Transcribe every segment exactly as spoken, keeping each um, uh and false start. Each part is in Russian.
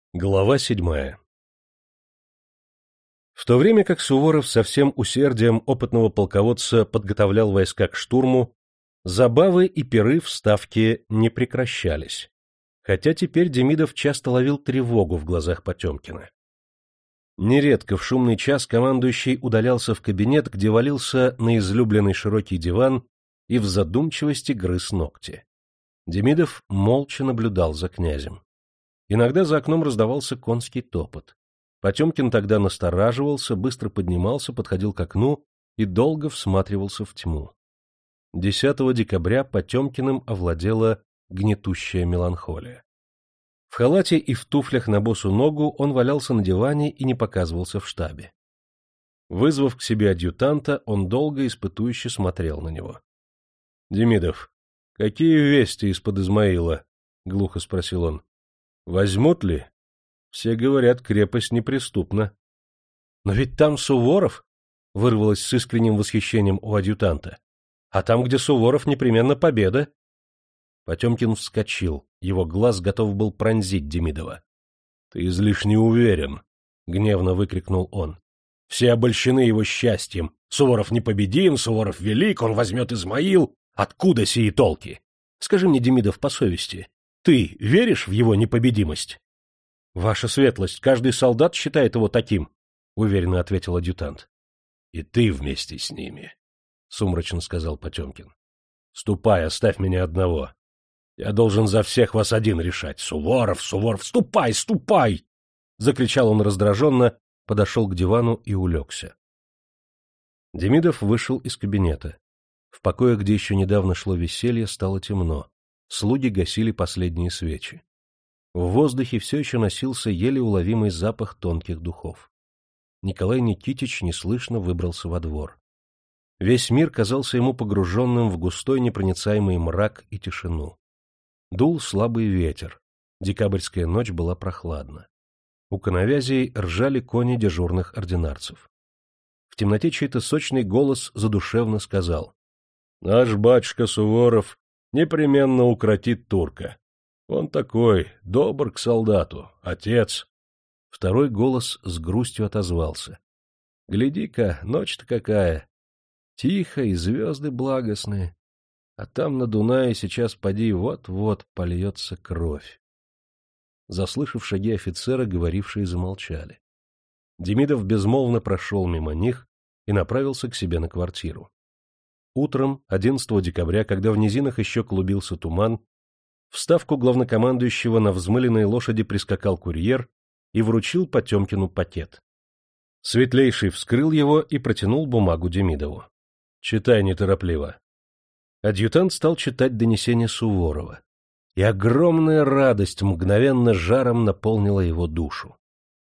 Глава седьмая. В то время как Суворов со всем усердием опытного полководца подготовлял войска к штурму, забавы и пиры в Ставке не прекращались, хотя теперь Демидов часто ловил тревогу в глазах Потемкина. Нередко в шумный час командующий удалялся в кабинет, где валился на излюбленный широкий диван и в задумчивости грыз ногти. Демидов молча наблюдал за князем. Иногда за окном раздавался конский топот. Потемкин тогда настораживался, быстро поднимался, подходил к окну и долго всматривался в тьму. десятого декабря Потемкиным овладела гнетущая меланхолия. В халате и в туфлях на босу ногу он валялся на диване и не показывался в штабе. Вызвав к себе адъютанта, он долго испытующе смотрел на него. — Демидов, какие вести из-под Измаила? — глухо спросил он. — Возьмут ли? Все говорят, крепость неприступна. — Но ведь там Суворов! — вырвалось с искренним восхищением у адъютанта. — А там, где Суворов, непременно победа. Потемкин вскочил, его глаз готов был пронзить Демидова. — Ты излишне уверен! — гневно выкрикнул он. — Все обольщены его счастьем. Суворов непобедим, Суворов велик, он возьмет Измаил. Откуда сии толки? Скажи мне, Демидов, по совести, ты веришь в его непобедимость? — Ваша светлость, каждый солдат считает его таким, — уверенно ответил адъютант. — И ты вместе с ними, — сумрачно сказал Потемкин. — Ступай, оставь меня одного. Я должен за всех вас один решать. Суворов, Суворов, ступай, ступай! — закричал он раздраженно, подошел к дивану и улегся. Демидов вышел из кабинета. В покоях, где еще недавно шло веселье, стало темно. Слуги гасили последние свечи. В воздухе все еще носился еле уловимый запах тонких духов. Николай Никитич неслышно выбрался во двор. Весь мир казался ему погруженным в густой непроницаемый мрак и тишину. Дул слабый ветер, декабрьская ночь была прохладна. У коновязей ржали кони дежурных ординарцев. В темноте чей-то сочный голос задушевно сказал: «Наш батюшка Суворов непременно укротит турка. Он такой, добр к солдату, отец». Второй голос с грустью отозвался: «Гляди-ка, ночь-то какая! Тихо, и звезды благостные. А там на Дунае сейчас поди вот-вот польется кровь». Заслышав шаги офицера, говорившие замолчали. Демидов безмолвно прошел мимо них и направился к себе на квартиру. Утром, одиннадцатого декабря, когда в низинах еще клубился туман, в ставку главнокомандующего на взмыленной лошади прискакал курьер и вручил Потемкину пакет. Светлейший вскрыл его и протянул бумагу Демидову. — Читай неторопливо. Адъютант стал читать донесение Суворова, и огромная радость мгновенно жаром наполнила его душу.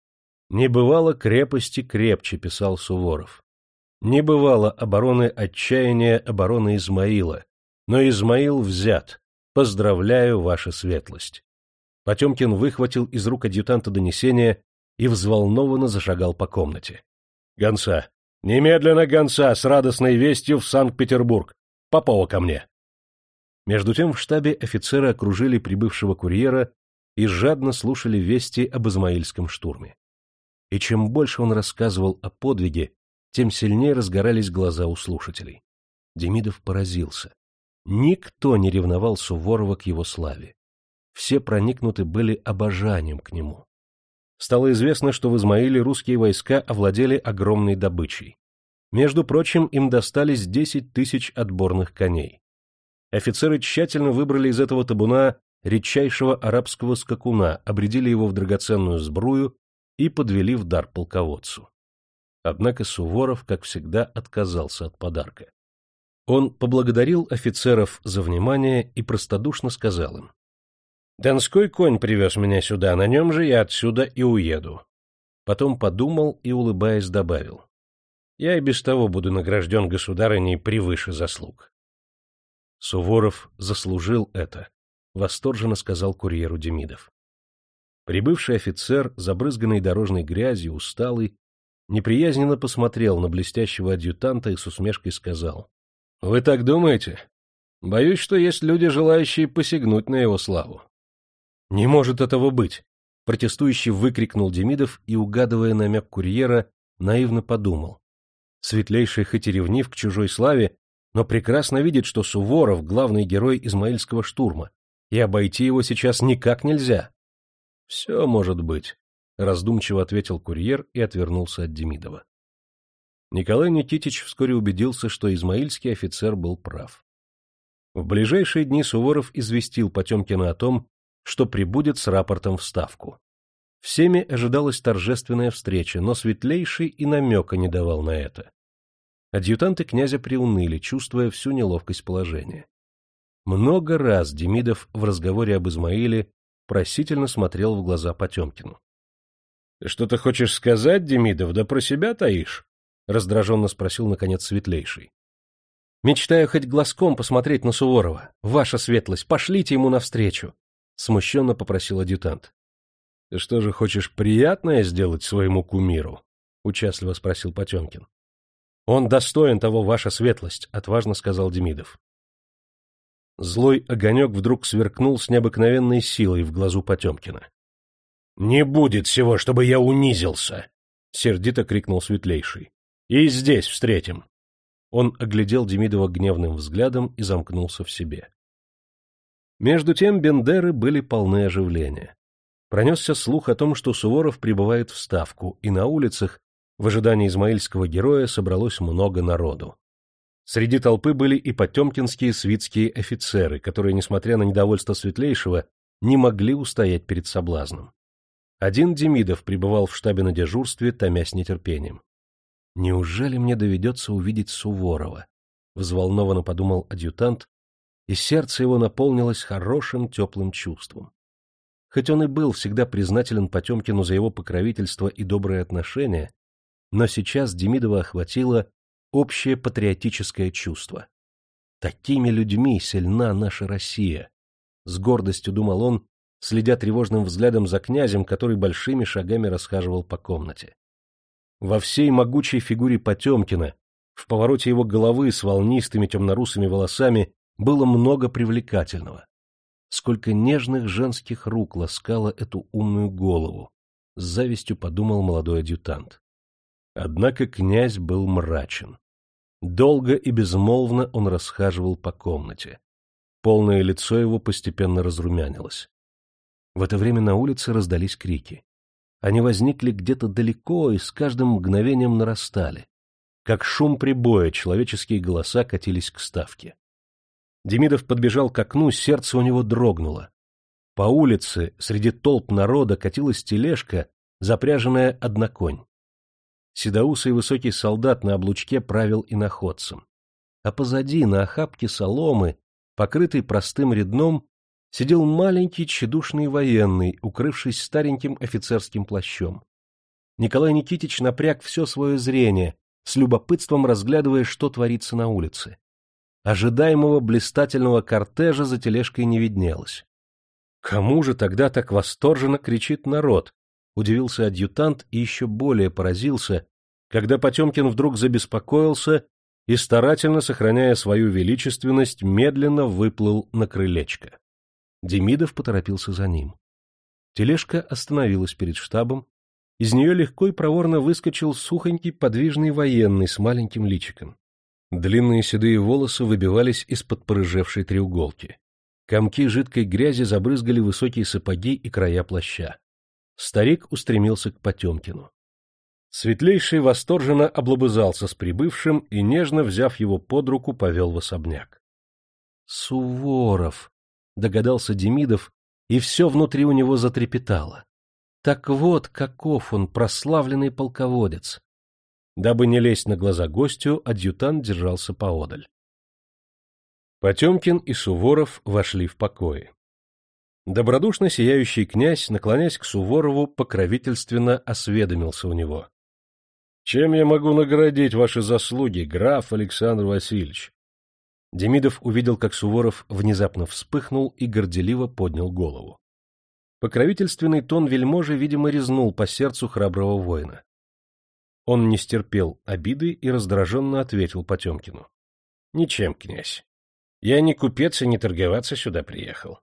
«Не бывало крепости крепче», — писал Суворов. «Не бывало обороны отчаяния обороны Измаила, но Измаил взят. Поздравляю, ваша светлость». Потемкин выхватил из рук адъютанта донесение и взволнованно зашагал по комнате. «Гонца! Немедленно гонца с радостной вестью в Санкт-Петербург! Попова ко мне!» Между тем в штабе офицеры окружили прибывшего курьера и жадно слушали вести об измаильском штурме. И чем больше он рассказывал о подвиге, тем сильнее разгорались глаза у слушателей. Демидов поразился. Никто не ревновал Суворова к его славе. Все проникнуты были обожанием к нему. Стало известно, что в Измаиле русские войска овладели огромной добычей. Между прочим, им достались десять тысяч отборных коней. Офицеры тщательно выбрали из этого табуна редчайшего арабского скакуна, обрядили его в драгоценную сбрую и подвели в дар полководцу. Однако Суворов, как всегда, отказался от подарка. Он поблагодарил офицеров за внимание и простодушно сказал им: «Донской конь привез меня сюда, на нем же я отсюда и уеду». Потом подумал и, улыбаясь, добавил: «Я и без того буду награжден государыней превыше заслуг». Суворов заслужил это, — восторженно сказал курьеру Демидов. Прибывший офицер, забрызганный дорожной грязью, усталый, неприязненно посмотрел на блестящего адъютанта и с усмешкой сказал: — Вы так думаете? Боюсь, что есть люди, желающие посягнуть на его славу. — Не может этого быть! Протестующий выкрикнул Демидов и, угадывая намек курьера, наивно подумал. Светлейший хоть и ревнив к чужой славе, но прекрасно видит, что Суворов — главный герой Измаильского штурма, и обойти его сейчас никак нельзя. — Все может быть, — раздумчиво ответил курьер и отвернулся от Демидова. Николай Никитич вскоре убедился, что измаильский офицер был прав. В ближайшие дни Суворов известил Потемкина о том, что прибудет с рапортом в Ставку. Всеми ожидалась торжественная встреча, но Светлейший и намека не давал на это. Адъютанты князя приуныли, чувствуя всю неловкость положения. Много раз Демидов в разговоре об Измаиле просительно смотрел в глаза Потемкину. — Ты что-то хочешь сказать, Демидов, да про себя таишь? — раздраженно спросил, наконец, Светлейший. — Мечтаю хоть глазком посмотреть на Суворова. Ваша светлость, пошлите ему навстречу! — смущенно попросил адъютант. — Ты что же, хочешь приятное сделать своему кумиру? — участливо спросил Потемкин. — Он достоин того, ваша светлость, — отважно сказал Демидов. Злой огонек вдруг сверкнул с необыкновенной силой в глазу Потемкина. — Не будет всего, чтобы я унизился! — сердито крикнул Светлейший. — И здесь встретим! Он оглядел Демидова гневным взглядом и замкнулся в себе. Между тем бендеры были полны оживления. Пронесся слух о том, что Суворов прибывает в Ставку, и на улицах, в ожидании измаильского героя, собралось много народу. Среди толпы были и потемкинские свитские офицеры, которые, несмотря на недовольство Светлейшего, не могли устоять перед соблазном. Один Демидов пребывал в штабе на дежурстве, томясь нетерпением. «Неужели мне доведется увидеть Суворова?» — взволнованно подумал адъютант, и сердце его наполнилось хорошим теплым чувством. Хоть он и был всегда признателен Потемкину за его покровительство и добрые отношения, но сейчас Демидова охватило общее патриотическое чувство. «Такими людьми сильна наша Россия», — с гордостью думал он, следя тревожным взглядом за князем, который большими шагами расхаживал по комнате. Во всей могучей фигуре Потемкина, в повороте его головы с волнистыми темнорусыми волосами было много привлекательного. Сколько нежных женских рук ласкало эту умную голову, с завистью подумал молодой адъютант. Однако князь был мрачен. Долго и безмолвно он расхаживал по комнате. Полное лицо его постепенно разрумянилось. В это время на улице раздались крики. Они возникли где-то далеко и с каждым мгновением нарастали. Как шум прибоя, человеческие голоса катились к Ставке. Демидов подбежал к окну, сердце у него дрогнуло. По улице, среди толп народа, катилась тележка, запряженная одноконь. Седоусый высокий солдат на облучке правил иноходцем. А позади, на охапке соломы, покрытой простым редном, сидел маленький тщедушный военный, укрывшись стареньким офицерским плащом. Николай Никитич напряг все свое зрение, с любопытством разглядывая, что творится на улице. Ожидаемого блистательного кортежа за тележкой не виднелось. Кому же тогда так восторженно кричит народ? Удивился адъютант и еще более поразился, когда Потемкин вдруг забеспокоился и, старательно сохраняя свою величественность, медленно выплыл на крылечко. Демидов поторопился за ним. Тележка остановилась перед штабом, из нее легко и проворно выскочил сухонький подвижный военный с маленьким личиком. Длинные седые волосы выбивались из-под порыжевшей треуголки. Комки жидкой грязи забрызгали высокие сапоги и края плаща. Старик устремился к Потемкину. Светлейший восторженно облобызался с прибывшим и, нежно взяв его под руку, повел в особняк. «Суворов!» — догадался Демидов, и все внутри у него затрепетало. Так вот, каков он, прославленный полководец! Дабы не лезть на глаза гостю, адъютант держался поодаль. Потемкин и Суворов вошли в покои. Добродушно сияющий князь, наклонясь к Суворову, покровительственно осведомился у него. — Чем я могу наградить ваши заслуги, граф Александр Васильевич? Демидов увидел, как Суворов внезапно вспыхнул и горделиво поднял голову. Покровительственный тон вельможи, видимо, резнул по сердцу храброго воина. Он не стерпел обиды и раздраженно ответил Потемкину. — Ничем, князь. Я не купец и не торговаться сюда приехал.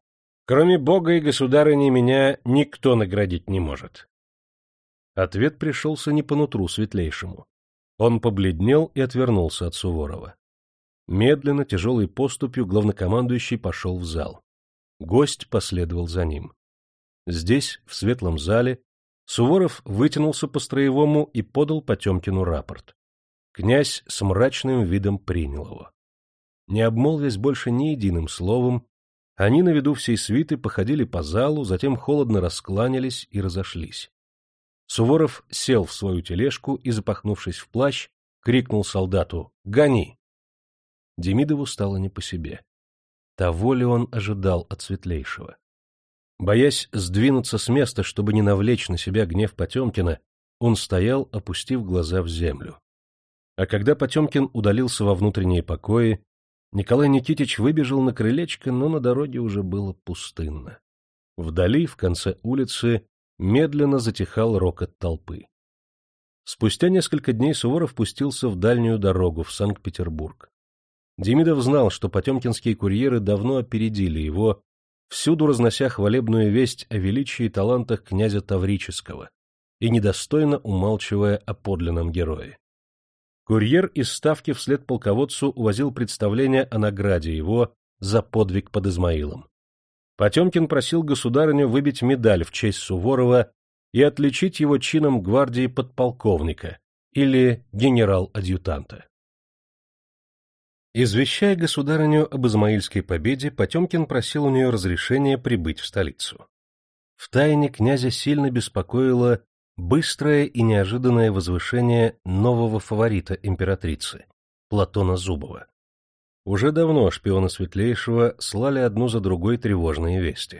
Кроме Бога и государыни меня никто наградить не может. Ответ пришелся не по нутру светлейшему. Он побледнел и отвернулся от Суворова. Медленно, тяжелой поступью главнокомандующий пошел в зал. Гость последовал за ним. Здесь, в светлом зале, Суворов вытянулся по-строевому и подал Потемкину рапорт. Князь с мрачным видом принял его. Не обмолвясь больше ни единым словом, они на виду всей свиты походили по залу, затем холодно раскланялись и разошлись. Суворов сел в свою тележку и, запахнувшись в плащ, крикнул солдату: «Гони!» Демидову стало не по себе. Того ли он ожидал от светлейшего? Боясь сдвинуться с места, чтобы не навлечь на себя гнев Потемкина, он стоял, опустив глаза в землю. А когда Потемкин удалился во внутренние покои, Николай Никитич выбежал на крылечко, но на дороге уже было пустынно. Вдали, в конце улицы, медленно затихал рокот толпы. Спустя несколько дней Суворов пустился в дальнюю дорогу, в Санкт-Петербург. Демидов знал, что потемкинские курьеры давно опередили его, всюду разнося хвалебную весть о величии и талантах князя Таврического и недостойно умалчивая о подлинном герое. Курьер из ставки вслед полководцу увозил представление о награде его за подвиг под Измаилом. Потемкин просил государыню выбить медаль в честь Суворова и отличить его чином гвардии подполковника или генерал-адъютанта. Извещая государыню об измаильской победе, Потемкин просил у нее разрешения прибыть в столицу. Втайне князя сильно беспокоило быстрое и неожиданное возвышение нового фаворита императрицы, Платона Зубова. Уже давно шпионы Светлейшего слали одну за другой тревожные вести.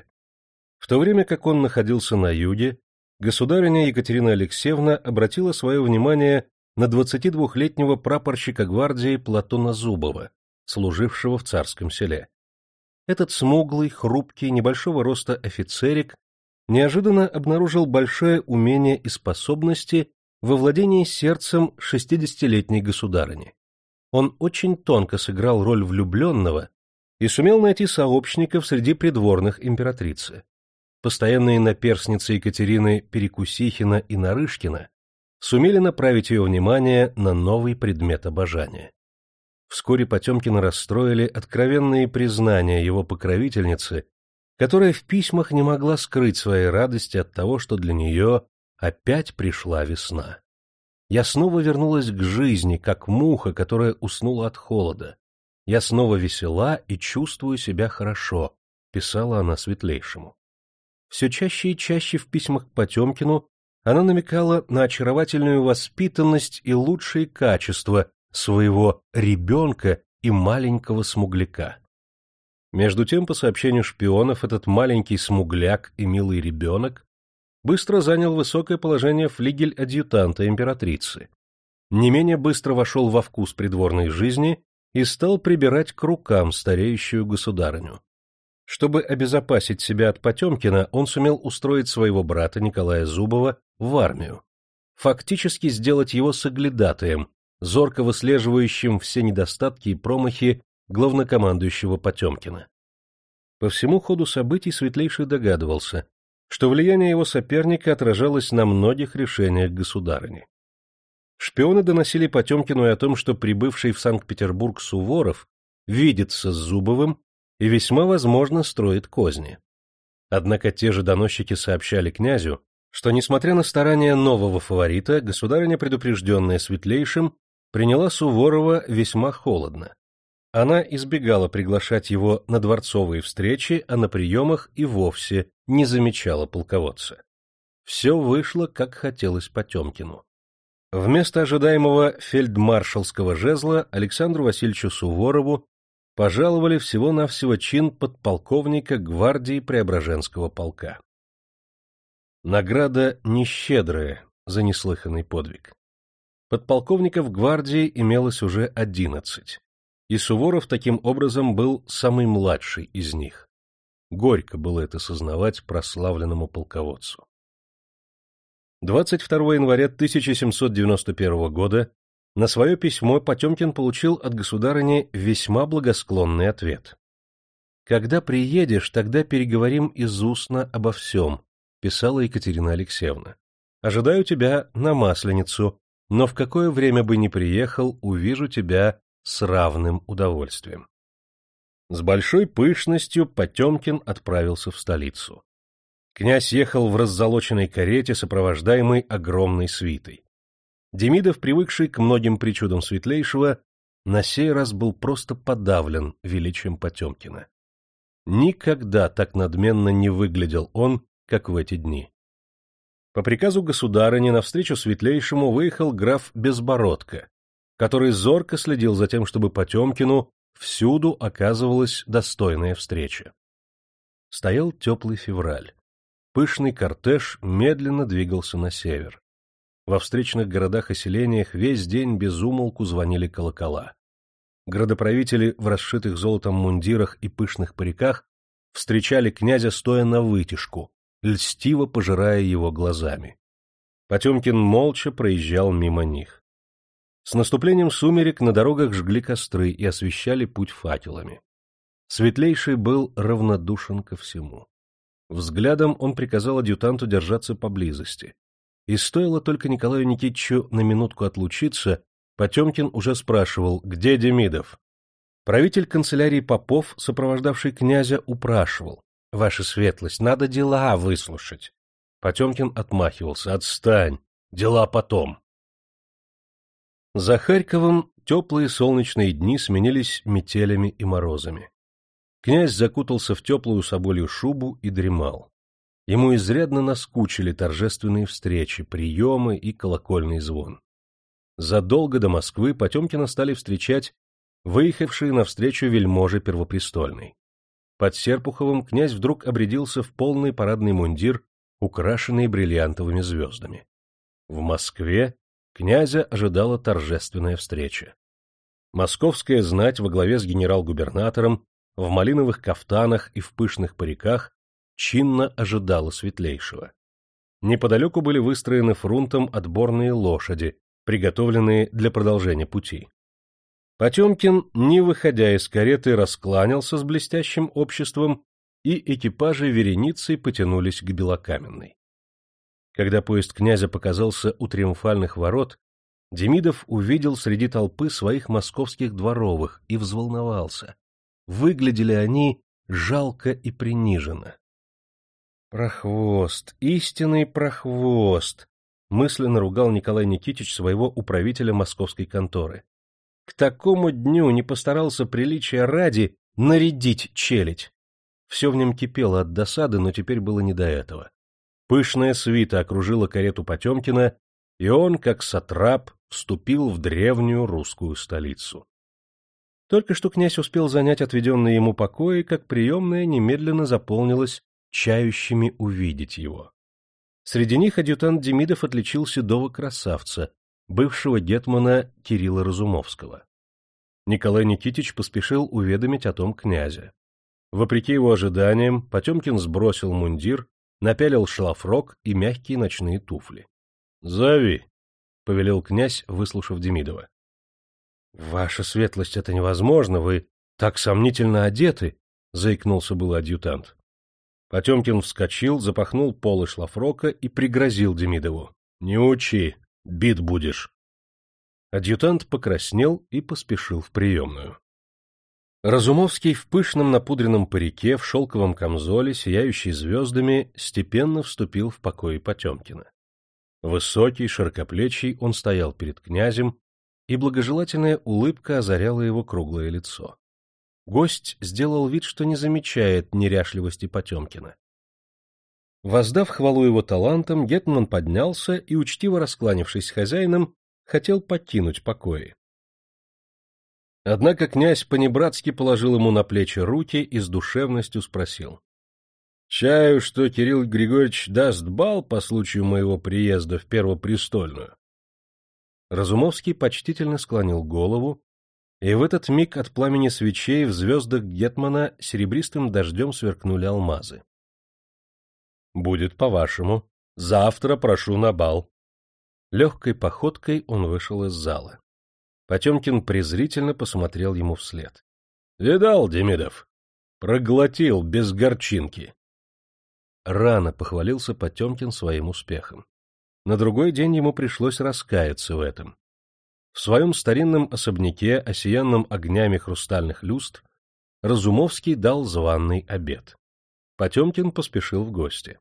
В то время как он находился на юге, государыня Екатерина Алексеевна обратила свое внимание на двадцатидвухлетнего прапорщика гвардии Платона Зубова, служившего в Царском Селе. Этот смуглый, хрупкий, небольшого роста офицерик неожиданно обнаружил большое умение и способности во владении сердцем шестидесятилетней государыни. Он очень тонко сыграл роль влюбленного и сумел найти сообщников среди придворных императрицы. Постоянные наперсницы Екатерины Перекусихина и Нарышкина сумели направить ее внимание на новый предмет обожания. Вскоре Потемкина расстроили откровенные признания его покровительницы, которая в письмах не могла скрыть своей радости от того, что для нее опять пришла весна. «Я снова вернулась к жизни, как муха, которая уснула от холода. Я снова весела и чувствую себя хорошо», — писала она Светлейшему. Все чаще и чаще в письмах к Потемкину она намекала на очаровательную воспитанность и лучшие качества своего ребенка и маленького смугляка. Между тем, по сообщению шпионов, этот маленький смугляк и милый ребенок быстро занял высокое положение флигель-адъютанта императрицы, не менее быстро вошел во вкус придворной жизни и стал прибирать к рукам стареющую государыню. Чтобы обезопасить себя от Потемкина, он сумел устроить своего брата Николая Зубова в армию, фактически сделать его соглядатаем, зорко выслеживающим все недостатки и промахи главнокомандующего Потемкина. По всему ходу событий Светлейший догадывался, что влияние его соперника отражалось на многих решениях государыни. Шпионы доносили Потемкину и о том, что прибывший в Санкт-Петербург Суворов видится с Зубовым и весьма возможно строит козни. Однако те же доносчики сообщали князю, что, несмотря на старания нового фаворита, государыня, предупрежденная Светлейшим, приняла Суворова весьма холодно. Она избегала приглашать его на дворцовые встречи, а на приемах и вовсе не замечала полководца. Все вышло, как хотелось Потемкину. Вместо ожидаемого фельдмаршалского жезла Александру Васильевичу Суворову пожаловали всего-навсего чин подполковника гвардии Преображенского полка. Награда нещедрая за неслыханный подвиг. Подполковников гвардии имелось уже одиннадцать, и Суворов таким образом был самый младший из них. Горько было это сознавать прославленному полководцу. двадцать второго января тысяча семьсот девяносто первого года на свое письмо Потемкин получил от государыни весьма благосклонный ответ. «Когда приедешь, тогда переговорим из устно обо всем», — писала Екатерина Алексеевна. «Ожидаю тебя на Масленицу, но в какое время бы ни приехал, увижу тебя с равным удовольствием». С большой пышностью Потемкин отправился в столицу. Князь ехал в раззолоченной карете, сопровождаемой огромной свитой. Демидов, привыкший к многим причудам Светлейшего, на сей раз был просто подавлен величием Потемкина. Никогда так надменно не выглядел он, как в эти дни. По приказу государыни навстречу Светлейшему выехал граф Безбородко, который зорко следил за тем, чтобы Потемкину всюду оказывалась достойная встреча. Стоял теплый февраль. Пышный кортеж медленно двигался на север. Во встречных городах и селениях весь день без умолку звонили колокола. Градоправители в расшитых золотом мундирах и пышных париках встречали князя стоя навытяжку, льстиво пожирая его глазами. Потемкин молча проезжал мимо них. С наступлением сумерек на дорогах жгли костры и освещали путь факелами. Светлейший был равнодушен ко всему. Взглядом он приказал адъютанту держаться поблизости. И стоило только Николаю Никитичу на минутку отлучиться, Потемкин уже спрашивал, где Демидов. Правитель канцелярии Попов, сопровождавший князя, упрашивал: «Ваша светлость, надо дела выслушать». Потемкин отмахивался: «Отстань, дела потом». За Харьковом теплые солнечные дни сменились метелями и морозами. Князь закутался в теплую соболью шубу и дремал. Ему изрядно наскучили торжественные встречи, приемы и колокольный звон. Задолго до Москвы Потемкина стали встречать выехавшие навстречу вельможи первопрестольной. Под Серпуховым князь вдруг обрядился в полный парадный мундир, украшенный бриллиантовыми звездами. В Москве князя ожидала торжественная встреча. Московская знать во главе с генерал-губернатором в малиновых кафтанах и в пышных париках чинно ожидала Светлейшего. Неподалеку были выстроены фрунтом отборные лошади, приготовленные для продолжения пути. Потемкин, не выходя из кареты, раскланялся с блестящим обществом, и экипажи вереницей потянулись к Белокаменной. Когда поезд князя показался у триумфальных ворот, Демидов увидел среди толпы своих московских дворовых и взволновался. Выглядели они жалко и приниженно. «Прохвост, истинный прохвост!» — мысленно ругал Николай Никитич своего управителя московской конторы. «К такому дню не постарался приличия ради нарядить челядь». Все в нем кипело от досады, но теперь было не до этого. Пышная свита окружила карету Потемкина, и он, как сатрап, вступил в древнюю русскую столицу. Только что князь успел занять отведенные ему покои, как приемная немедленно заполнилась чающими увидеть его. Среди них адъютант Демидов отличил седого красавца, бывшего гетмана Кирилла Разумовского. Николай Никитич поспешил уведомить о том князя. Вопреки его ожиданиям, Потемкин сбросил мундир, напялил шлафрок и мягкие ночные туфли. — Зови, — повелел князь, выслушав Демидова. — Ваша светлость, это невозможно, вы так сомнительно одеты, — заикнулся был адъютант. Потемкин вскочил, запахнул полы шлафрока и пригрозил Демидову: — Не учи, бит будешь. Адъютант покраснел и поспешил в приемную. Разумовский в пышном напудренном парике, в шелковом камзоле, сияющий звездами, степенно вступил в покои Потемкина. Высокий, широкоплечий, он стоял перед князем, и благожелательная улыбка озаряла его круглое лицо. Гость сделал вид, что не замечает неряшливости Потемкина. Воздав хвалу его талантам, гетман поднялся и, учтиво раскланившись с хозяином, хотел покинуть покои. Однако князь понебратски положил ему на плечи руки и с душевностью спросил: — Чаю, что Кирилл Григорьевич даст бал по случаю моего приезда в Первопрестольную? Разумовский почтительно склонил голову, и в этот миг от пламени свечей в звездах гетмана серебристым дождем сверкнули алмазы. — Будет по-вашему. Завтра прошу на бал. Легкой походкой он вышел из зала. Потемкин презрительно посмотрел ему вслед. — Видал, Демидов? Проглотил без горчинки. Рано похвалился Потемкин своим успехом. На другой день ему пришлось раскаяться в этом. В своем старинном особняке, осиянном огнями хрустальных люстр, Разумовский дал званый обед. Потемкин поспешил в гости.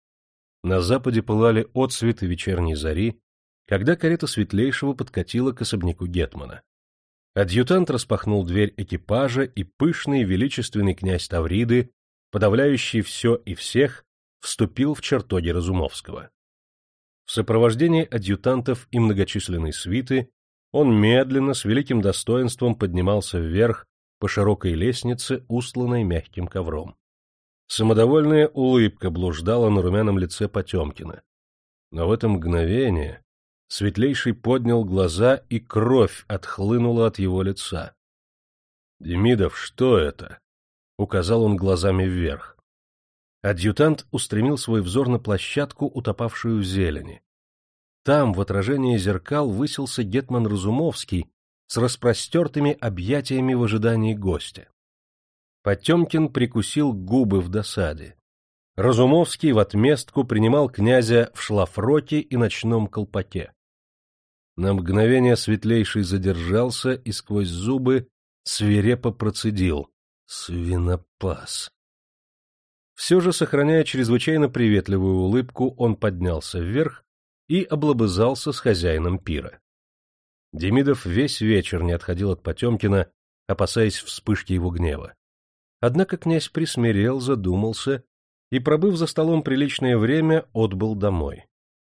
На западе пылали отсветы вечерней зари, когда карета Светлейшего подкатила к особняку гетмана. Адъютант распахнул дверь экипажа, и пышный величественный князь Тавриды, подавляющий все и всех, вступил в чертоги Разумовского. В сопровождении адъютантов и многочисленной свиты он медленно, с великим достоинством поднимался вверх по широкой лестнице, устланной мягким ковром. Самодовольная улыбка блуждала на румяном лице Потемкина. Но в это мгновение Светлейший поднял глаза, и кровь отхлынула от его лица. — Демидов, что это? — указал он глазами вверх. Адъютант устремил свой взор на площадку, утопавшую в зелени. Там, в отражении зеркал, высился гетман Разумовский с распростертыми объятиями в ожидании гостя. Потемкин прикусил губы в досаде. Разумовский в отместку принимал князя в шлафроке и ночном колпаке. На мгновение Светлейший задержался и сквозь зубы свирепо процедил: «Свинопас!». Все же, сохраняя чрезвычайно приветливую улыбку, он поднялся вверх и облобызался с хозяином пира. Демидов весь вечер не отходил от Потемкина, опасаясь вспышки его гнева. Однако князь присмирел, задумался и, пробыв за столом приличное время, отбыл домой.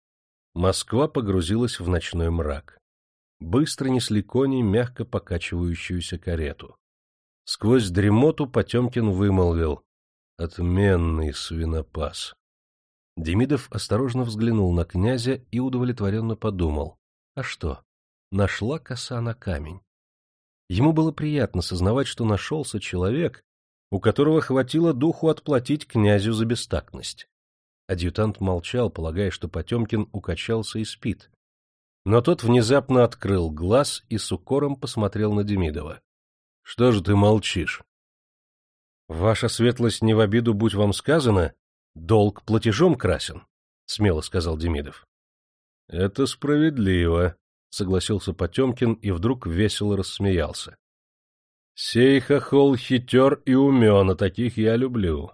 Москва погрузилась в ночной мрак. Быстро несли кони мягко покачивающуюся карету. Сквозь дремоту Потемкин вымолвил: «Отменный свинопас». Демидов осторожно взглянул на князя и удовлетворенно подумал: а что, нашла коса на камень. Ему было приятно сознавать, что нашелся человек, у которого хватило духу отплатить князю за бестактность. Адъютант молчал, полагая, что Потемкин укачался и спит. Но тот внезапно открыл глаз и с укором посмотрел на Демидова. — Что же ты молчишь? — Ваша светлость, не в обиду будь вам сказано, долг платежом красен, — смело сказал Демидов. — Это справедливо, — согласился Потемкин и вдруг весело рассмеялся. — Сей хохол хитер и умен, а таких я люблю.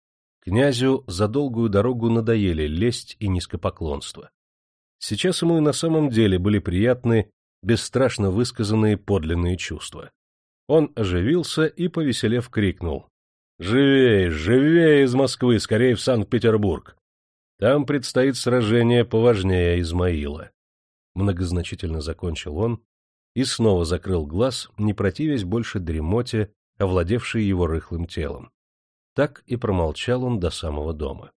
Князю за долгую дорогу надоели лесть и низкопоклонство. Сейчас ему и на самом деле были приятны бесстрашно высказанные подлинные чувства. Он оживился и, повеселев, крикнул: «Живей, живей из Москвы, скорее в Санкт-Петербург! Там предстоит сражение поважнее Измаила». Многозначительно закончил он и снова закрыл глаз, не противясь больше дремоте, овладевшей его рыхлым телом. Так и промолчал он до самого дома.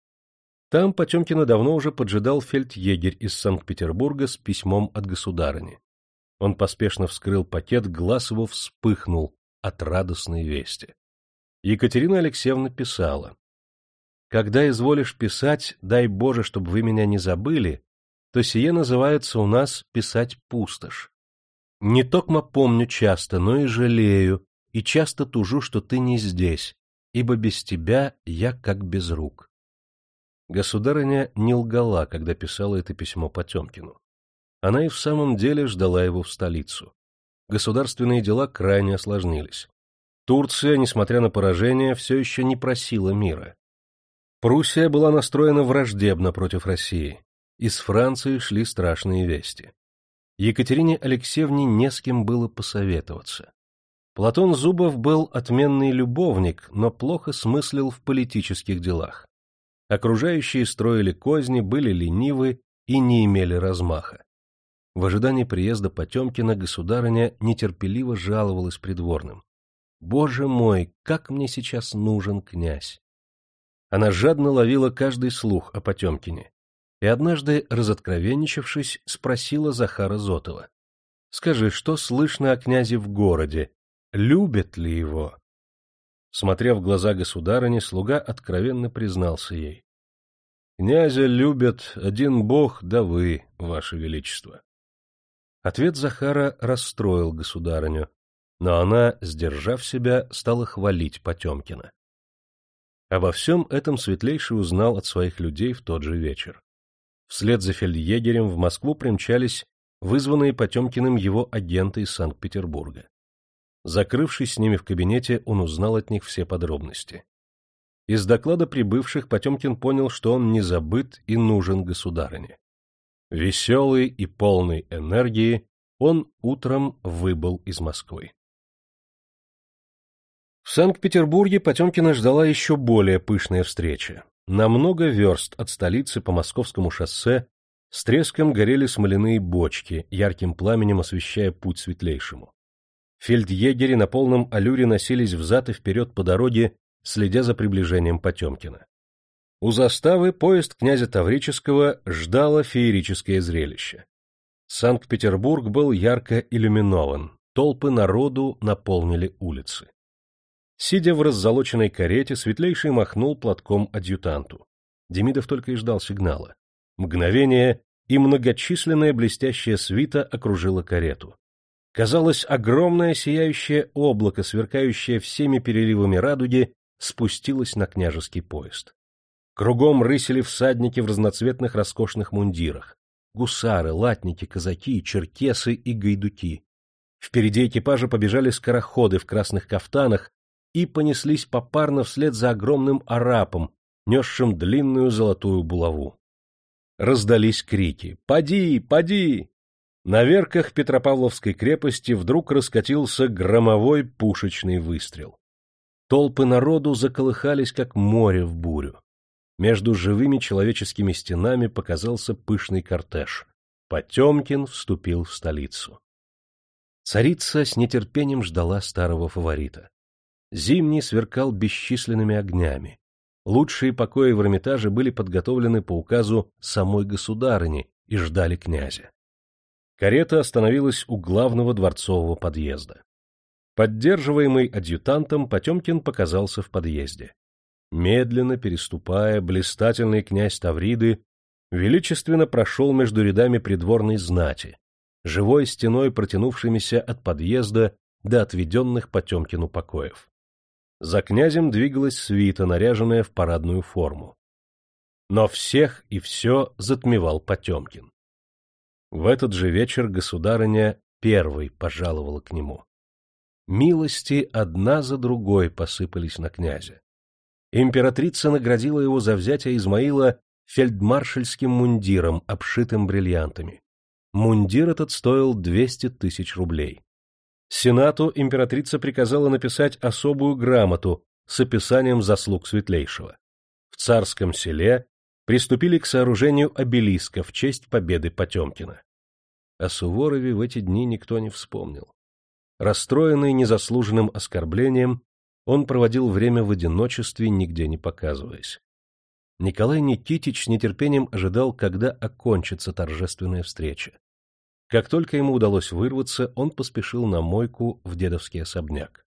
Там Потемкина давно уже поджидал фельдъегерь из Санкт-Петербурга с письмом от государыни. Он поспешно вскрыл пакет, глаз его вспыхнул от радостной вести. Екатерина Алексеевна писала: «Когда изволишь писать, дай Боже, чтобы вы меня не забыли, то сие называется у нас писать пустошь. Не токмо помню часто, но и жалею, и часто тужу, что ты не здесь, ибо без тебя я как без рук». Государыня не лгала, когда писала это письмо Потемкину. Она и в самом деле ждала его в столицу. Государственные дела крайне осложнились. Турция, несмотря на поражение, все еще не просила мира. Пруссия была настроена враждебно против России. Из Франции шли страшные вести. Екатерине Алексеевне не с кем было посоветоваться. Платон Зубов был отменный любовник, но плохо смыслил в политических делах. Окружающие строили козни, были ленивы и не имели размаха. В ожидании приезда Потемкина государыня нетерпеливо жаловалась придворным: «Боже мой, как мне сейчас нужен князь!» Она жадно ловила каждый слух о Потемкине и однажды, разоткровенничавшись, спросила Захара Зотова: «Скажи, что слышно о князе в городе? Любят ли его?» Смотря в глаза государыни, слуга откровенно признался ей: «Князя любят один бог, да вы, ваше величество». Ответ Захара расстроил государыню. но она, сдержав себя, стала хвалить Потемкина. Обо всем этом Светлейший узнал от своих людей в тот же вечер. Вслед за фельдъегерем в Москву примчались вызванные Потемкиным его агенты из Санкт-Петербурга. Закрывшись с ними в кабинете, он узнал от них все подробности. Из доклада прибывших Потемкин понял, что он не забыт и нужен государыне. Веселый и полный энергии, он утром выбыл из Москвы. В Санкт-Петербурге Потемкина ждала еще более пышная встреча. На много верст от столицы по Московскому шоссе с треском горели смоляные бочки, ярким пламенем освещая путь Светлейшему. Фельдъегери на полном аллюре носились взад и вперед по дороге, следя за приближением Потемкина. У заставы поезд князя Таврического ждало феерическое зрелище. Санкт-Петербург был ярко иллюминован, толпы народу наполнили улицы. Сидя в раззолоченной карете, Светлейший махнул платком адъютанту. Демидов только и ждал сигнала. Мгновение, и многочисленная блестящая свита окружила карету. Казалось, огромное сияющее облако, сверкающее всеми переливами радуги, спустилось на княжеский поезд. Кругом рысили всадники в разноцветных роскошных мундирах. Гусары, латники, казаки, черкесы и гайдуки. Впереди экипажа побежали скороходы в красных кафтанах и понеслись попарно вслед за огромным арапом, несшим длинную золотую булаву. Раздались крики «Поди! Поди!». На верках Петропавловской крепости вдруг раскатился громовой пушечный выстрел. Толпы народу заколыхались, как море в бурю. Между живыми человеческими стенами показался пышный кортеж. Потемкин вступил в столицу. Царица с нетерпением ждала старого фаворита. Зимний сверкал бесчисленными огнями. Лучшие покои в Эрмитаже были подготовлены по указу самой государыни и ждали князя. Карета остановилась у главного дворцового подъезда. Поддерживаемый адъютантом, Потемкин показался в подъезде. Медленно переступая, блистательный князь Тавриды величественно прошел между рядами придворной знати, живой стеной протянувшимися от подъезда до отведенных Потемкину покоев. За князем двигалась свита, наряженная в парадную форму. Но всех и все затмевал Потемкин. В этот же вечер государыня первой пожаловала к нему. Милости одна за другой посыпались на князя. Императрица наградила его за взятие Измаила фельдмаршальским мундиром, обшитым бриллиантами. Мундир этот стоил двести тысяч рублей. Сенату императрица приказала написать особую грамоту с описанием заслуг Светлейшего. В Царском Селе приступили к сооружению обелиска в честь победы Потемкина. О Суворове в эти дни никто не вспомнил. Расстроенный незаслуженным оскорблением, он проводил время в одиночестве, нигде не показываясь. Николай Никитич с нетерпением ожидал, когда окончится торжественная встреча. Как только ему удалось вырваться, он поспешил на мойку в дедовский особняк.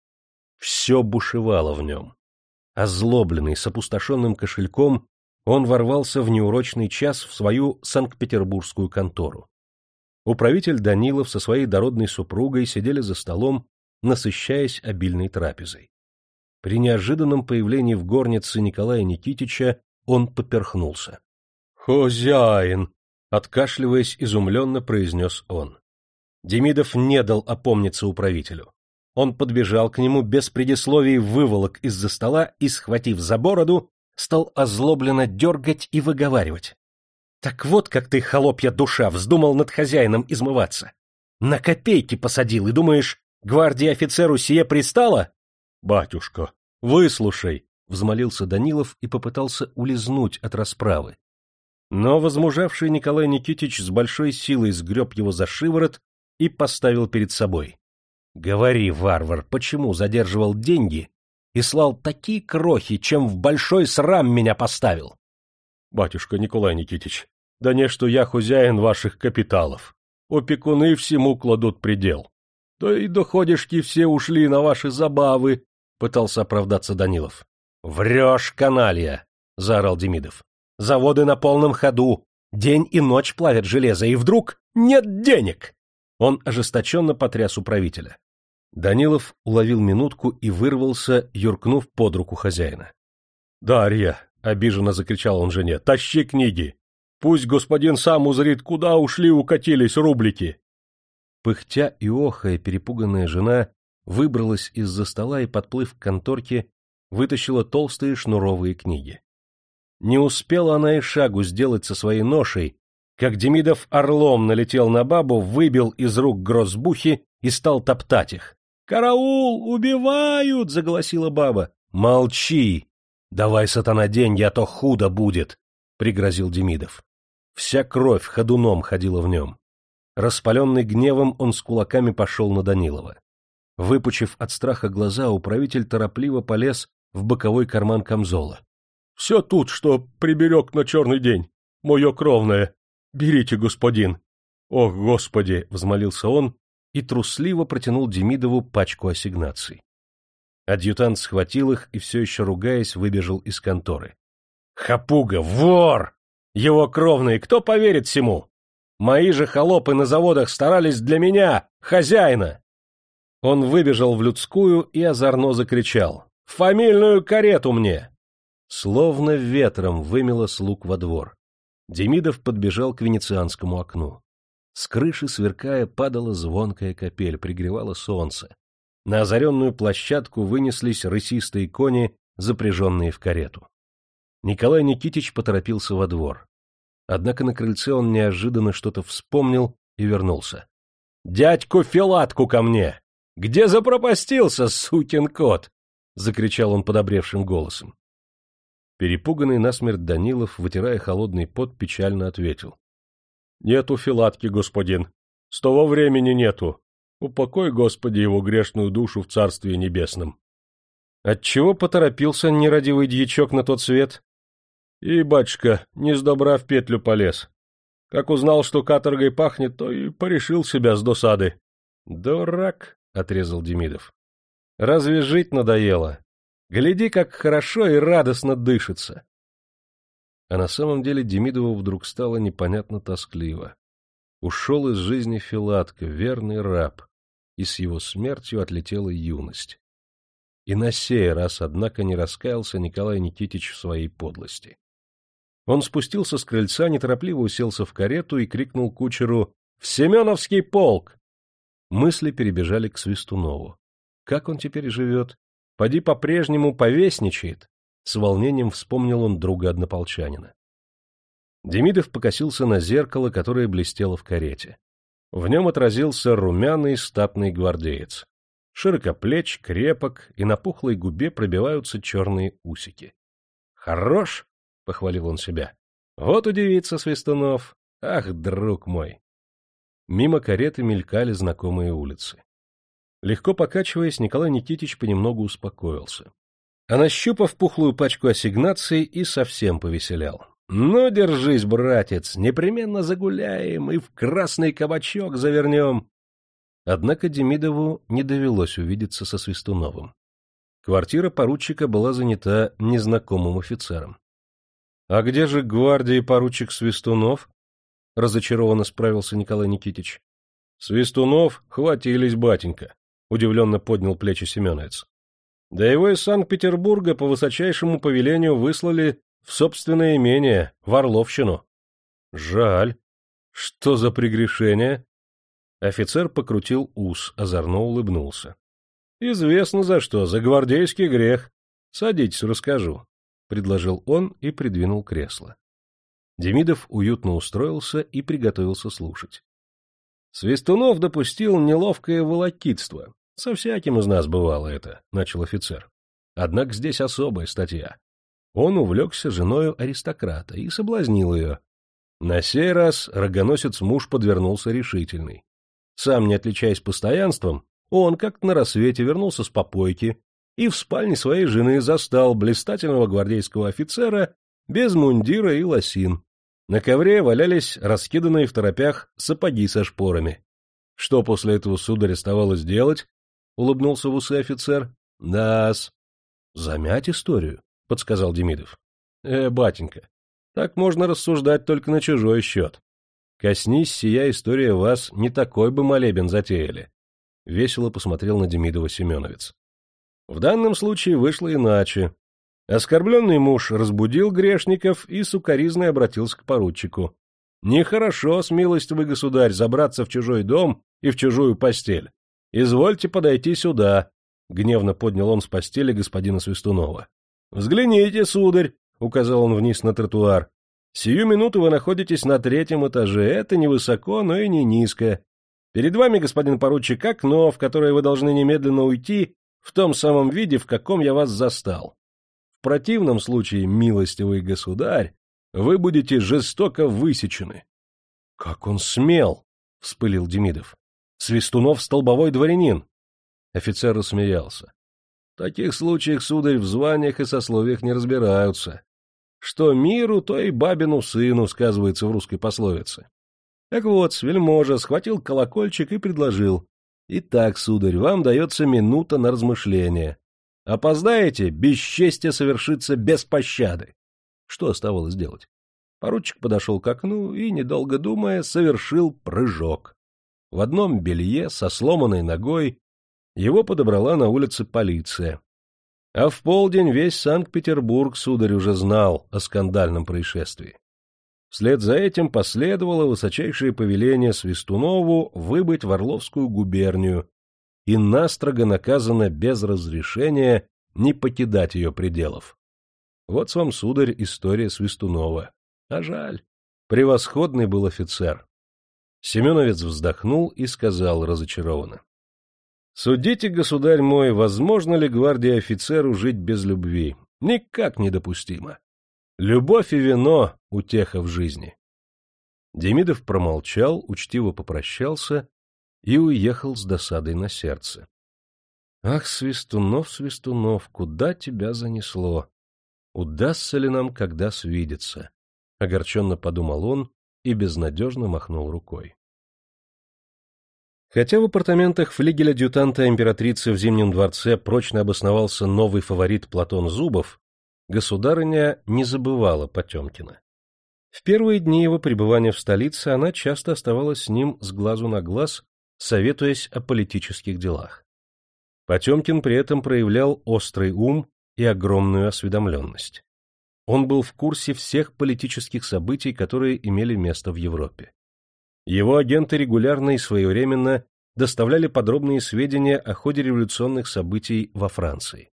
Все бушевало в нем. Озлобленный, с опустошенным кошельком, он ворвался в неурочный час в свою санкт-петербургскую контору. Управитель Данилов со своей дородной супругой сидели за столом, насыщаясь обильной трапезой. При неожиданном появлении в горнице Николая Никитича он поперхнулся. — Хозяин! — откашливаясь, изумленно произнес он. Демидов не дал опомниться управителю. Он подбежал к нему, без предисловий выволок из-за стола и, схватив за бороду, стал озлобленно дергать и выговаривать. — Так вот как ты, холопья душа, вздумал над хозяином измываться. На копейки посадил, и думаешь, гвардии офицеру сие пристало? — Батюшка, выслушай, — взмолился Данилов и попытался улизнуть от расправы. Но возмужавший Николай Никитич с большой силой сгреб его за шиворот и поставил перед собой. — Говори, варвар, почему задерживал деньги и слал такие крохи, чем в большой срам меня поставил? — Батюшка Николай Никитич, да не что я хозяин ваших капиталов. Опекуны всему кладут предел. Да и доходишки все ушли на ваши забавы, — пытался оправдаться Данилов. — Врешь, каналья! — заорал Демидов. — Заводы на полном ходу, день и ночь плавят железо, и вдруг нет денег! Он ожесточенно потряс управителя. Данилов уловил минутку и вырвался, юркнув под руку хозяина. — Дарья! — обиженно закричал он жене. — Тащи книги! Пусть господин сам узрит, куда ушли укатились рублики! Пыхтя и охая, перепуганная жена выбралась из-за стола и, подплыв к конторке, вытащила толстые шнуровые книги. Не успела она и шагу сделать со своей ношей, как Демидов орлом налетел на бабу, выбил из рук грозбухи и стал топтать их. «Караул! Убивают!» — заголосила баба. «Молчи! Давай, сатана, деньги, а то худо будет!» — пригрозил Демидов. Вся кровь ходуном ходила в нем. Распаленный гневом, он с кулаками пошел на Данилова. Выпучив от страха глаза, управитель торопливо полез в боковой карман камзола. — Все тут, что приберег на черный день. Мое кровное. Берите, господин. — Ох, господи! — взмолился он и трусливо протянул Демидову пачку ассигнаций. Адъютант схватил их и, все еще ругаясь, выбежал из конторы. — Хапуга! Вор! Его кровные! Кто поверит всему? Мои же холопы на заводах старались для меня, хозяина! Он выбежал в людскую и озорно закричал. — Фамильную карету мне! Словно ветром вымело слуг во двор. Демидов подбежал к венецианскому окну. С крыши, сверкая, падала звонкая капель, пригревало солнце. На озаренную площадку вынеслись рысистые кони, запряженные в карету. Николай Никитич поторопился во двор. Однако на крыльце он неожиданно что-то вспомнил и вернулся. — Дядьку Филатку ко мне! Где запропастился, сукин кот? — закричал он подобревшим голосом. Перепуганный насмерть Данилов, вытирая холодный пот, печально ответил. — Нету Филатки, господин. С того времени нету. Упокой, Господи, его грешную душу в Царстве Небесном. — Отчего поторопился нерадивый дьячок на тот свет? — И, батюшка, не с добра в петлю полез. Как узнал, что каторгой пахнет, то и порешил себя с досады. — Дурак! — отрезал Демидов. — Разве жить надоело? Гляди, как хорошо и радостно дышится. А на самом деле Демидову вдруг стало непонятно тоскливо. Ушел из жизни Филатка, верный раб, и с его смертью отлетела юность. И на сей раз, однако, не раскаялся Николай Никитич в своей подлости. Он спустился с крыльца, неторопливо уселся в карету и крикнул кучеру: «В Семеновский полк!» Мысли перебежали к Свистунову. Как он теперь живет? Поди по-прежнему повесничает. С волнением вспомнил он друга-однополчанина. Демидов покосился на зеркало, которое блестело в карете. В нем отразился румяный статный гвардеец. Широкоплеч, крепок, и на пухлой губе пробиваются черные усики. «Хорош!» — похвалил он себя. «Вот удивится Свистунов! Ах, друг мой!» Мимо кареты мелькали знакомые улицы. Легко покачиваясь, Николай Никитич понемногу успокоился. А нащупав пухлую пачку ассигнаций, и совсем повеселял. «Ну, держись, братец, непременно загуляем и в красный кабачок завернем!» Однако Демидову не довелось увидеться со Свистуновым. Квартира поручика была занята незнакомым офицером. — А где же гвардии поручик Свистунов? — разочарованно справился Николай Никитич. — Свистунов, хватились, батенька, — удивленно поднял плечи семеновец. — Да его из Санкт-Петербурга по высочайшему повелению выслали в собственное имение, в Орловщину. — Жаль. Что за прегрешение? Офицер покрутил ус, озорно улыбнулся. — Известно за что, за гвардейский грех. Садитесь, расскажу, — предложил он и придвинул кресло. Демидов уютно устроился и приготовился слушать. Свистунов допустил неловкое волокитство. Со всяким из нас бывало это, — начал офицер. Однако здесь особая статья. Он увлекся женою аристократа и соблазнил ее. На сей раз рогоносец-муж подвернулся решительный. Сам, не отличаясь постоянством, он, как на рассвете, вернулся с попойки и в спальне своей жены застал блистательного гвардейского офицера без мундира и лосин. На ковре валялись раскиданные в торопях сапоги со шпорами. — Что после этого, сударь, оставалось делать? — улыбнулся в усы офицер. — Да-с. — Замять историю, — подсказал Демидов. — Э, батенька, так можно рассуждать только на чужой счет. Коснись сия история вас, не такой бы молебен затеяли. — весело посмотрел на Демидова Семеновец. В данном случае вышло иначе. Оскорбленный муж разбудил грешников и с укоризной обратился к поручику. — Нехорошо, смилостивый государь, забраться в чужой дом и в чужую постель. Извольте подойти сюда, — гневно поднял он с постели господина Свистунова. — Взгляните, сударь, — указал он вниз на тротуар. — Сию минуту вы находитесь на третьем этаже. Это не высоко, но и не низко. Перед вами, господин поручик, окно, в которое вы должны немедленно уйти в том самом виде, в каком я вас застал. В противном случае, милостивый государь, вы будете жестоко высечены. — Как он смел! — вспылил Демидов. — Свистунов столбовой дворянин. Офицер рассмеялся. — В таких случаях, сударь, в званиях и сословиях не разбираются. Что миру, то и бабину сыну, сказывается в русской пословице. Так вот, вельможа схватил колокольчик и предложил. Итак, сударь, вам дается минута на размышление. Опоздаете, бесчестие совершится без пощады. Что оставалось делать? Поручик подошел к окну и, недолго думая, совершил прыжок. В одном белье, со сломанной ногой, его подобрала на улице полиция. А в полдень весь Санкт-Петербург, сударь, уже знал о скандальном происшествии. Вслед за этим последовало высочайшее повеление Свистунову выбыть в Орловскую губернию и настрого наказано без разрешения не покидать ее пределов. Вот вам, сударь, история Свистунова. А жаль, превосходный был офицер. Семеновец вздохнул и сказал разочарованно. — Судите, государь мой, возможно ли гвардии офицеру жить без любви? Никак недопустимо. Любовь и вино — утеха в жизни. Демидов промолчал, учтиво попрощался и уехал с досадой на сердце. — Ах, Свистунов, Свистунов, куда тебя занесло? Удастся ли нам когда свидеться? — огорченно подумал он и безнадежно махнул рукой. Хотя в апартаментах флигель-адъютанта императрицы в Зимнем дворце прочно обосновался новый фаворит Платон Зубов, государыня не забывала Потемкина. В первые дни его пребывания в столице она часто оставалась с ним с глазу на глаз, советуясь о политических делах. Потемкин при этом проявлял острый ум и огромную осведомленность. Он был в курсе всех политических событий, которые имели место в Европе. Его агенты регулярно и своевременно доставляли подробные сведения о ходе революционных событий во Франции.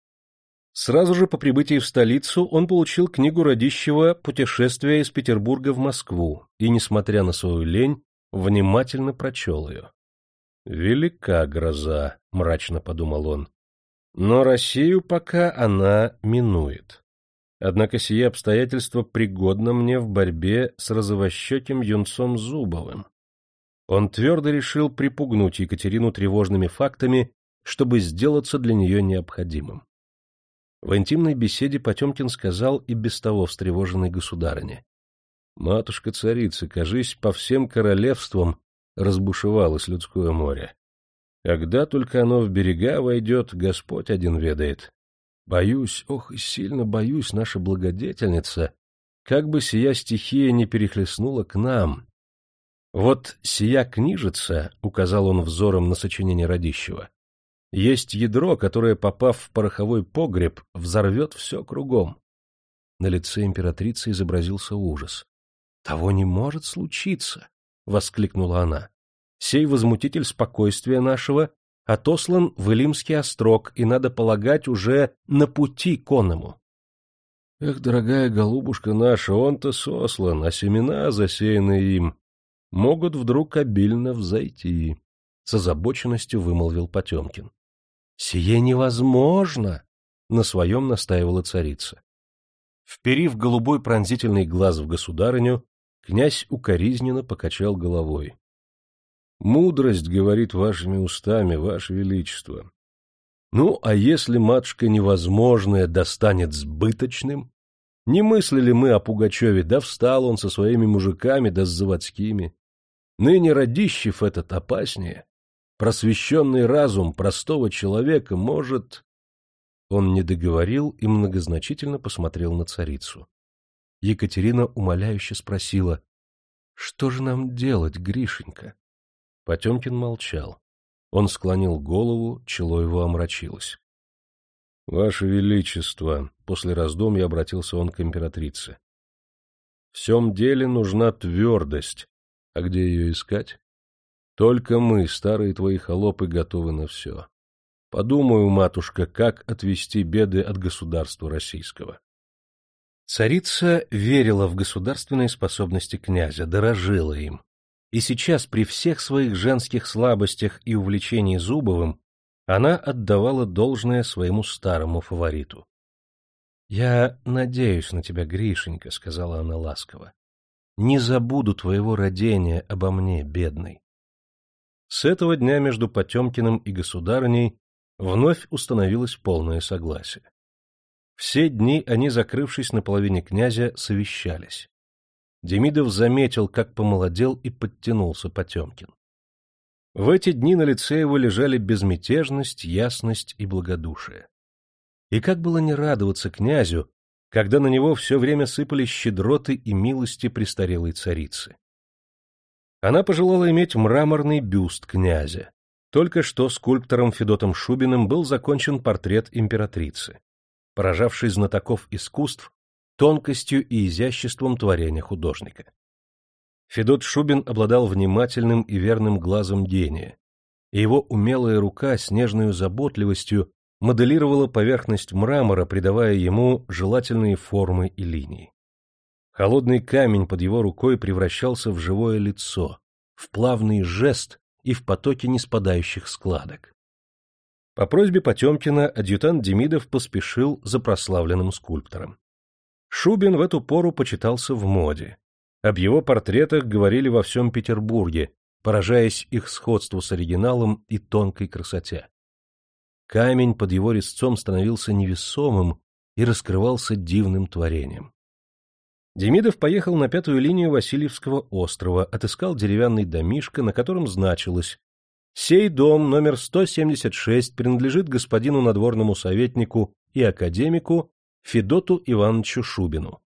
Сразу же по прибытии в столицу он получил книгу Радищева «Путешествие из Петербурга в Москву» и, несмотря на свою лень, внимательно прочел ее. «Велика гроза», — мрачно подумал он, — «но Россию пока она минует. Однако сие обстоятельство пригодно мне в борьбе с розовощеким юнцом Зубовым». Он твердо решил припугнуть Екатерину тревожными фактами, чтобы сделаться для нее необходимым. В интимной беседе Потемкин сказал и без того встревоженной государыне: «Матушка-царица, кажись, по всем королевствам разбушевалось людское море. Когда только оно в берега войдет, Господь один ведает. Боюсь, ох и сильно боюсь, наша благодетельница, как бы сия стихия не перехлестнула к нам. Вот сия книжица, — указал он взором на сочинение Радищева, — есть ядро, которое, попав в пороховой погреб, взорвет все кругом». На лице императрицы изобразился ужас. — Того не может случиться! — воскликнула она. — Сей возмутитель спокойствия нашего отослан в Илимский острог и, надо полагать, уже на пути к оному. — Эх, дорогая голубушка наша, он-то сослан, а семена, засеянные им, могут вдруг обильно взойти, — с озабоченностью вымолвил Потемкин. — Сие невозможно! — на своем настаивала царица. Вперив голубой пронзительный глаз в государыню, князь укоризненно покачал головой. — Мудрость говорит вашими устами, ваше величество. Ну, а если, матушка, невозможное достанет сбыточным? Не мыслили мы о Пугачеве, да встал он со своими мужиками да с заводскими. Ныне Радищев этот опаснее. Просвещенный разум простого человека может... Он не договорил и многозначительно посмотрел на царицу. Екатерина умоляюще спросила: — Что же нам делать, Гришенька? Потемкин молчал. Он склонил голову, чело его омрачилось. — Ваше Величество, — после раздумья обратился он к императрице, — в всем деле нужна твердость, а где ее искать? Только мы, старые твои холопы, готовы на все. Подумаю, матушка, как отвести беды от государства российского. Царица верила в государственные способности князя, дорожила им. И сейчас, при всех своих женских слабостях и увлечении Зубовым, она отдавала должное своему старому фавориту. — Я надеюсь на тебя, Гришенька, — сказала она ласково. — Не забуду твоего родения обо мне, бедной. С этого дня между Потемкиным и государыней вновь установилось полное согласие. Все дни они, закрывшись на половине князя, совещались. Демидов заметил, как помолодел и подтянулся Потемкин. В эти дни на лице его лежали безмятежность, ясность и благодушие. И как было не радоваться князю, когда на него все время сыпались щедроты и милости престарелой царицы. Она пожелала иметь мраморный бюст князя. Только что скульптором Федотом Шубиным был закончен портрет императрицы, поражавший знатоков искусств тонкостью и изяществом творения художника. Федот Шубин обладал внимательным и верным глазом гения, и его умелая рука с нежной заботливостью моделировала поверхность мрамора, придавая ему желательные формы и линии. Холодный камень под его рукой превращался в живое лицо, в плавный жест и в потоки неспадающих складок. По просьбе Потемкина адъютант Демидов поспешил за прославленным скульптором. Шубин в эту пору почитался в моде. Об его портретах говорили во всем Петербурге, поражаясь их сходству с оригиналом и тонкой красоте. Камень под его резцом становился невесомым и раскрывался дивным творением. Демидов поехал на пятую линию Васильевского острова, отыскал деревянный домишко, на котором значилось: «Сей дом номер сто семьдесят шесть принадлежит господину надворному советнику и академику Федоту Ивановичу Шубину».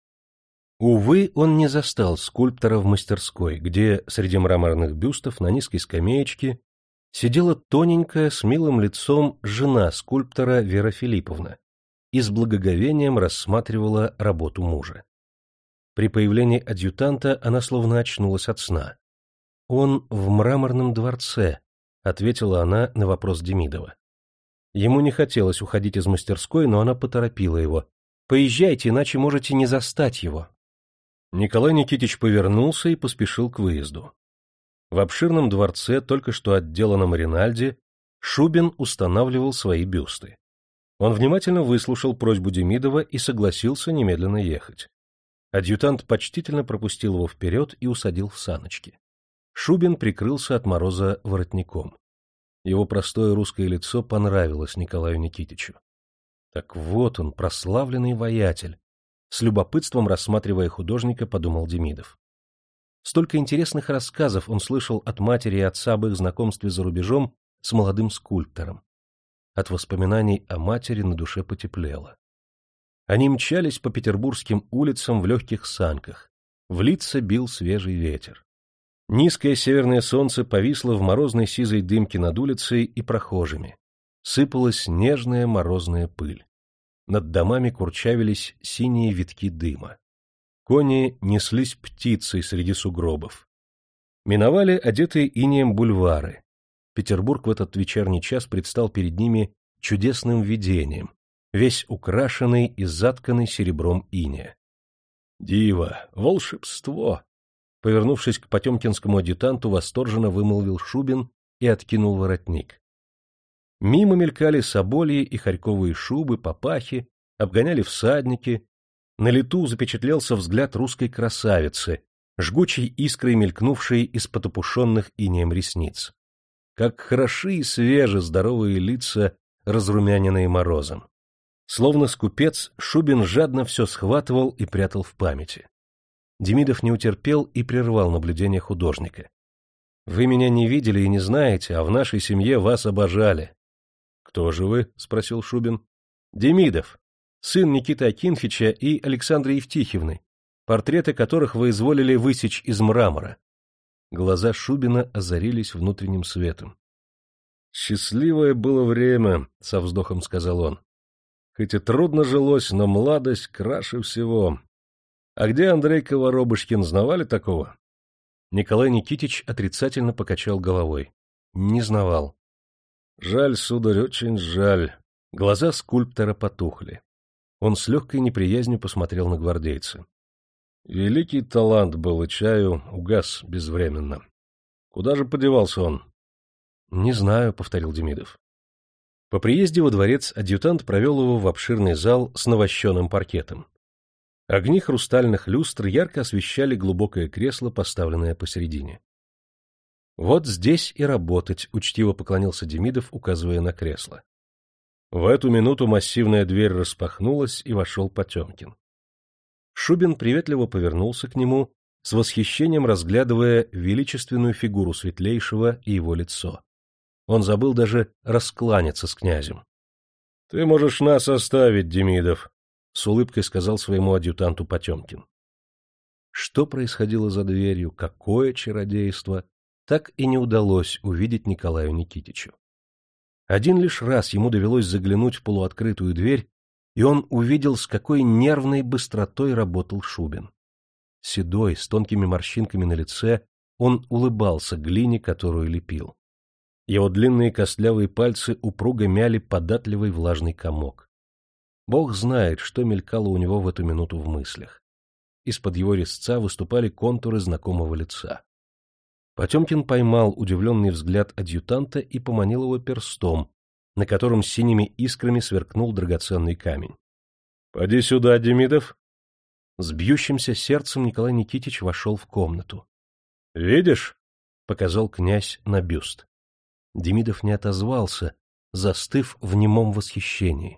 Увы, он не застал скульптора в мастерской, где среди мраморных бюстов на низкой скамеечке сидела тоненькая с милым лицом жена скульптора Вера Филипповна и с благоговением рассматривала работу мужа. При появлении адъютанта она словно очнулась от сна. — Он в мраморном дворце, — ответила она на вопрос Демидова. Ему не хотелось уходить из мастерской, но она поторопила его. — Поезжайте, иначе можете не застать его. Николай Никитич повернулся и поспешил к выезду. В обширном дворце, только что отделанном Ринальди, Шубин устанавливал свои бюсты. Он внимательно выслушал просьбу Демидова и согласился немедленно ехать. Адъютант почтительно пропустил его вперед и усадил в саночки. Шубин прикрылся от мороза воротником. Его простое русское лицо понравилось Николаю Никитичу. Так вот он, прославленный воятель. С любопытством рассматривая художника, подумал Демидов. Столько интересных рассказов он слышал от матери и отца об их знакомстве за рубежом с молодым скульптором. От воспоминаний о матери на душе потеплело. Они мчались по петербургским улицам в легких санках. В лица бил свежий ветер. Низкое северное солнце повисло в морозной сизой дымке над улицей и прохожими. Сыпалась нежная морозная пыль. Над домами курчавились синие витки дыма. Кони неслись птицей среди сугробов. Миновали одетые инеем бульвары. Петербург в этот вечерний час предстал перед ними чудесным видением, весь украшенный и затканный серебром инея. «Диво! Волшебство!» Повернувшись к потемкинскому адъютанту, восторженно вымолвил Шубин и откинул воротник. Мимо мелькали собольи и хорьковые шубы, папахи, обгоняли всадники. На лету запечатлелся взгляд русской красавицы, жгучей искрой мелькнувшей из-под опушенных инеем ресниц. Как хороши и свежи здоровые лица, разрумяненные морозом. Словно скупец, Шубин жадно все схватывал и прятал в памяти. Демидов не утерпел и прервал наблюдение художника. — Вы меня не видели и не знаете, а в нашей семье вас обожали. — Кто же вы? — спросил Шубин. — Демидов, сын Никиты Акинфича и Александры Евтихивны, портреты которых вы изволили высечь из мрамора. Глаза Шубина озарились внутренним светом. Счастливое было время, — со вздохом сказал он. Хоть и трудно жилось, но молодость краше всего. А где Андрей Коробышкин, знавали такого? Николай Никитич отрицательно покачал головой. Не знавал. Жаль, сударь, очень жаль. Глаза скульптора потухли. Он с легкой неприязнью посмотрел на гвардейца. Великий талант был, и чаю угас безвременно. Куда же подевался он? — Не знаю, — повторил Демидов. По приезде во дворец адъютант провел его в обширный зал с навощенным паркетом. Огни хрустальных люстр ярко освещали глубокое кресло, поставленное посередине. — Вот здесь и работать, — учтиво поклонился Демидов, указывая на кресло. В эту минуту массивная дверь распахнулась, и вошел Потемкин. Шубин приветливо повернулся к нему, с восхищением разглядывая величественную фигуру Светлейшего и его лицо. Он забыл даже раскланяться с князем. — Ты можешь нас оставить, Демидов, — с улыбкой сказал своему адъютанту Потемкин. Что происходило за дверью, какое чародейство, так и не удалось увидеть Николаю Никитичу. Один лишь раз ему довелось заглянуть в полуоткрытую дверь, и он увидел, с какой нервной быстротой работал Шубин. Седой, с тонкими морщинками на лице, он улыбался глине, которую лепил. Его длинные костлявые пальцы упруго мяли податливый влажный комок. Бог знает, что мелькало у него в эту минуту в мыслях. Из-под его резца выступали контуры знакомого лица. Потемкин поймал удивленный взгляд адъютанта и поманил его перстом, на котором синими искрами сверкнул драгоценный камень. — Поди сюда, Демидов. С бьющимся сердцем Николай Никитич вошел в комнату. — Видишь? — показал князь на бюст. Демидов не отозвался, застыв в немом восхищении.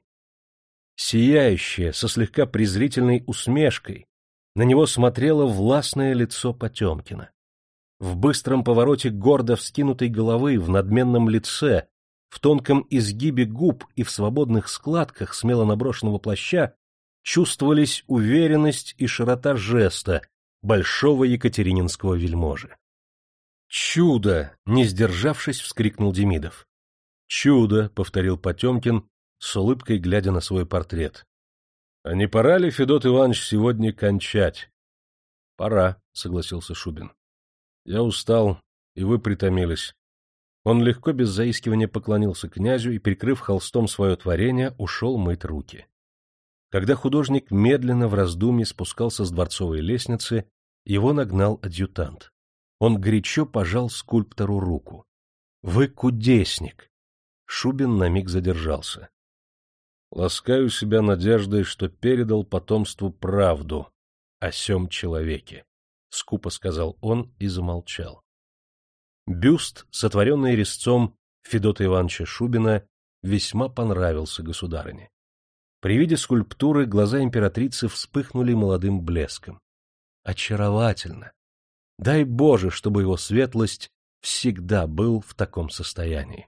Сияющее, со слегка презрительной усмешкой, на него смотрело властное лицо Потемкина. В быстром повороте гордо вскинутой головы, в надменном лице, в тонком изгибе губ и в свободных складках смело наброшенного плаща чувствовались уверенность и широта жеста большого екатерининского вельможи. «Чудо!» — не сдержавшись, вскрикнул Демидов. «Чудо!» — повторил Потемкин, с улыбкой глядя на свой портрет. «А не пора ли, Федот Иванович, сегодня кончать?» «Пора», — согласился Шубин. «Я устал, и вы притомились». Он легко, без заискивания, поклонился князю и, прикрыв холстом свое творение, ушел мыть руки. Когда художник медленно в раздумье спускался с дворцовой лестницы, его нагнал адъютант. Он горячо пожал скульптору руку. — Вы кудесник! Шубин на миг задержался. — Ласкаю себя надеждой, что передал потомству правду о сем человеке, — скупо сказал он и замолчал. Бюст, сотворенный резцом Федота Ивановича Шубина, весьма понравился государыне. При виде скульптуры глаза императрицы вспыхнули молодым блеском. Очаровательно! Дай Боже, чтобы его светлость всегда был в таком состоянии.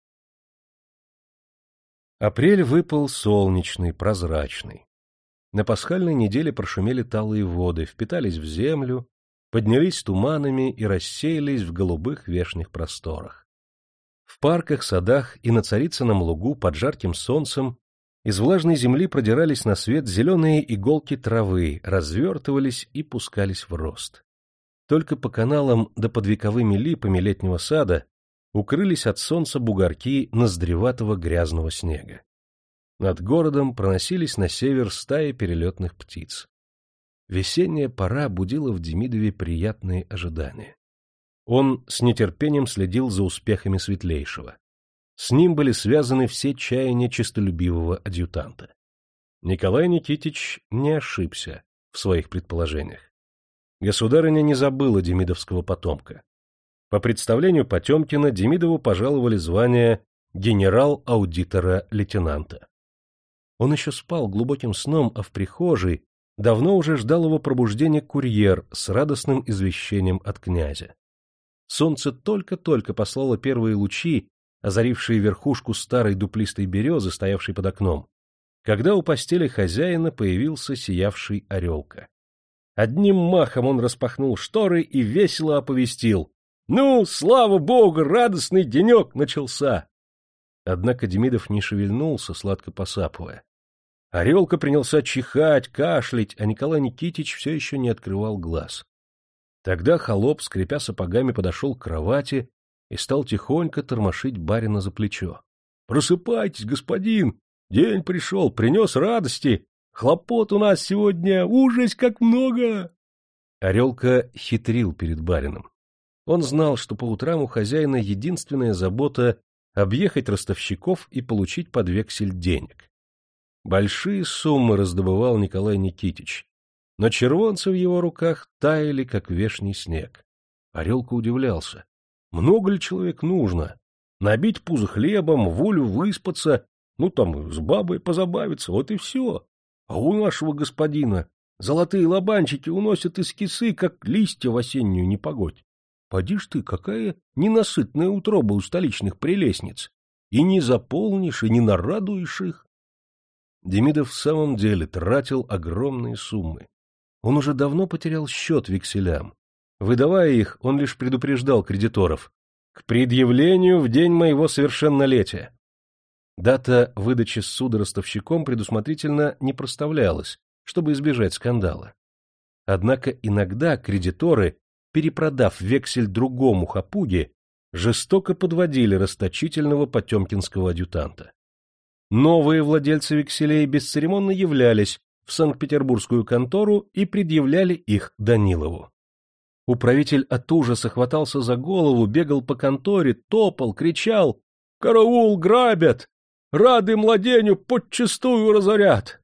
Апрель выпал солнечный, прозрачный. На пасхальной неделе прошумели талые воды, впитались в землю, поднялись туманами и рассеялись в голубых вешних просторах. В парках, садах и на Царицыном лугу под жарким солнцем из влажной земли продирались на свет зеленые иголки травы, развертывались и пускались в рост. Только по каналам да под вековыми липами летнего сада укрылись от солнца бугорки ноздреватого грязного снега. Над городом проносились на север стаи перелетных птиц. Весенняя пора будила в Демидове приятные ожидания. Он с нетерпением следил за успехами Светлейшего. С ним были связаны все чаяния честолюбивого адъютанта. Николай Никитич не ошибся в своих предположениях. Государыня не забыла демидовского потомка. По представлению Потемкина Демидову пожаловали звание генерал-аудитора-лейтенанта. Он еще спал глубоким сном, а в прихожей давно уже ждал его пробуждения курьер с радостным извещением от князя. Солнце только-только послало первые лучи, озарившие верхушку старой дуплистой березы, стоявшей под окном, когда у постели хозяина появился сиявший Орелка. Одним махом он распахнул шторы и весело оповестил: — Ну, слава богу, радостный денек начался! Однако Демидов не шевельнулся, сладко посапывая. Орелка принялся чихать, кашлять, а Николай Никитич все еще не открывал глаз. Тогда холоп, скрипя сапогами, подошел к кровати и стал тихонько тормошить барина за плечо. — Просыпайтесь, господин! День пришел, принес радости! Хлопот у нас сегодня, ужас как много! Орелка хитрил перед барином. Он знал, что по утрам у хозяина единственная забота — объехать ростовщиков и получить под вексель денег. Большие суммы раздобывал Николай Никитич, но червонцы в его руках таяли, как вешний снег. Орелка удивлялся. Много ли человек нужно? Набить пузо хлебом, волю выспаться, ну там с бабой позабавиться, вот и все. А у нашего господина золотые лобанчики уносят из кисы, как листья в осеннюю непогодь. Поди ж ты, какая ненасытная утроба у столичных прелестниц. И не заполнишь, и не нарадуешь их. Демидов в самом деле тратил огромные суммы. Он уже давно потерял счет векселям. Выдавая их, он лишь предупреждал кредиторов: к предъявлению в день моего совершеннолетия. Дата выдачи ссуда ростовщиком предусмотрительно не проставлялась, чтобы избежать скандала. Однако иногда кредиторы, перепродав вексель другому хапуге, жестоко подводили расточительного потемкинского адъютанта. Новые владельцы векселей бесцеремонно являлись в Санкт-Петербургскую контору и предъявляли их Данилову. Управитель от ужаса хватался за голову, бегал по конторе, топал, кричал: «Караул, грабят! Рады младеню подчистую разорят!»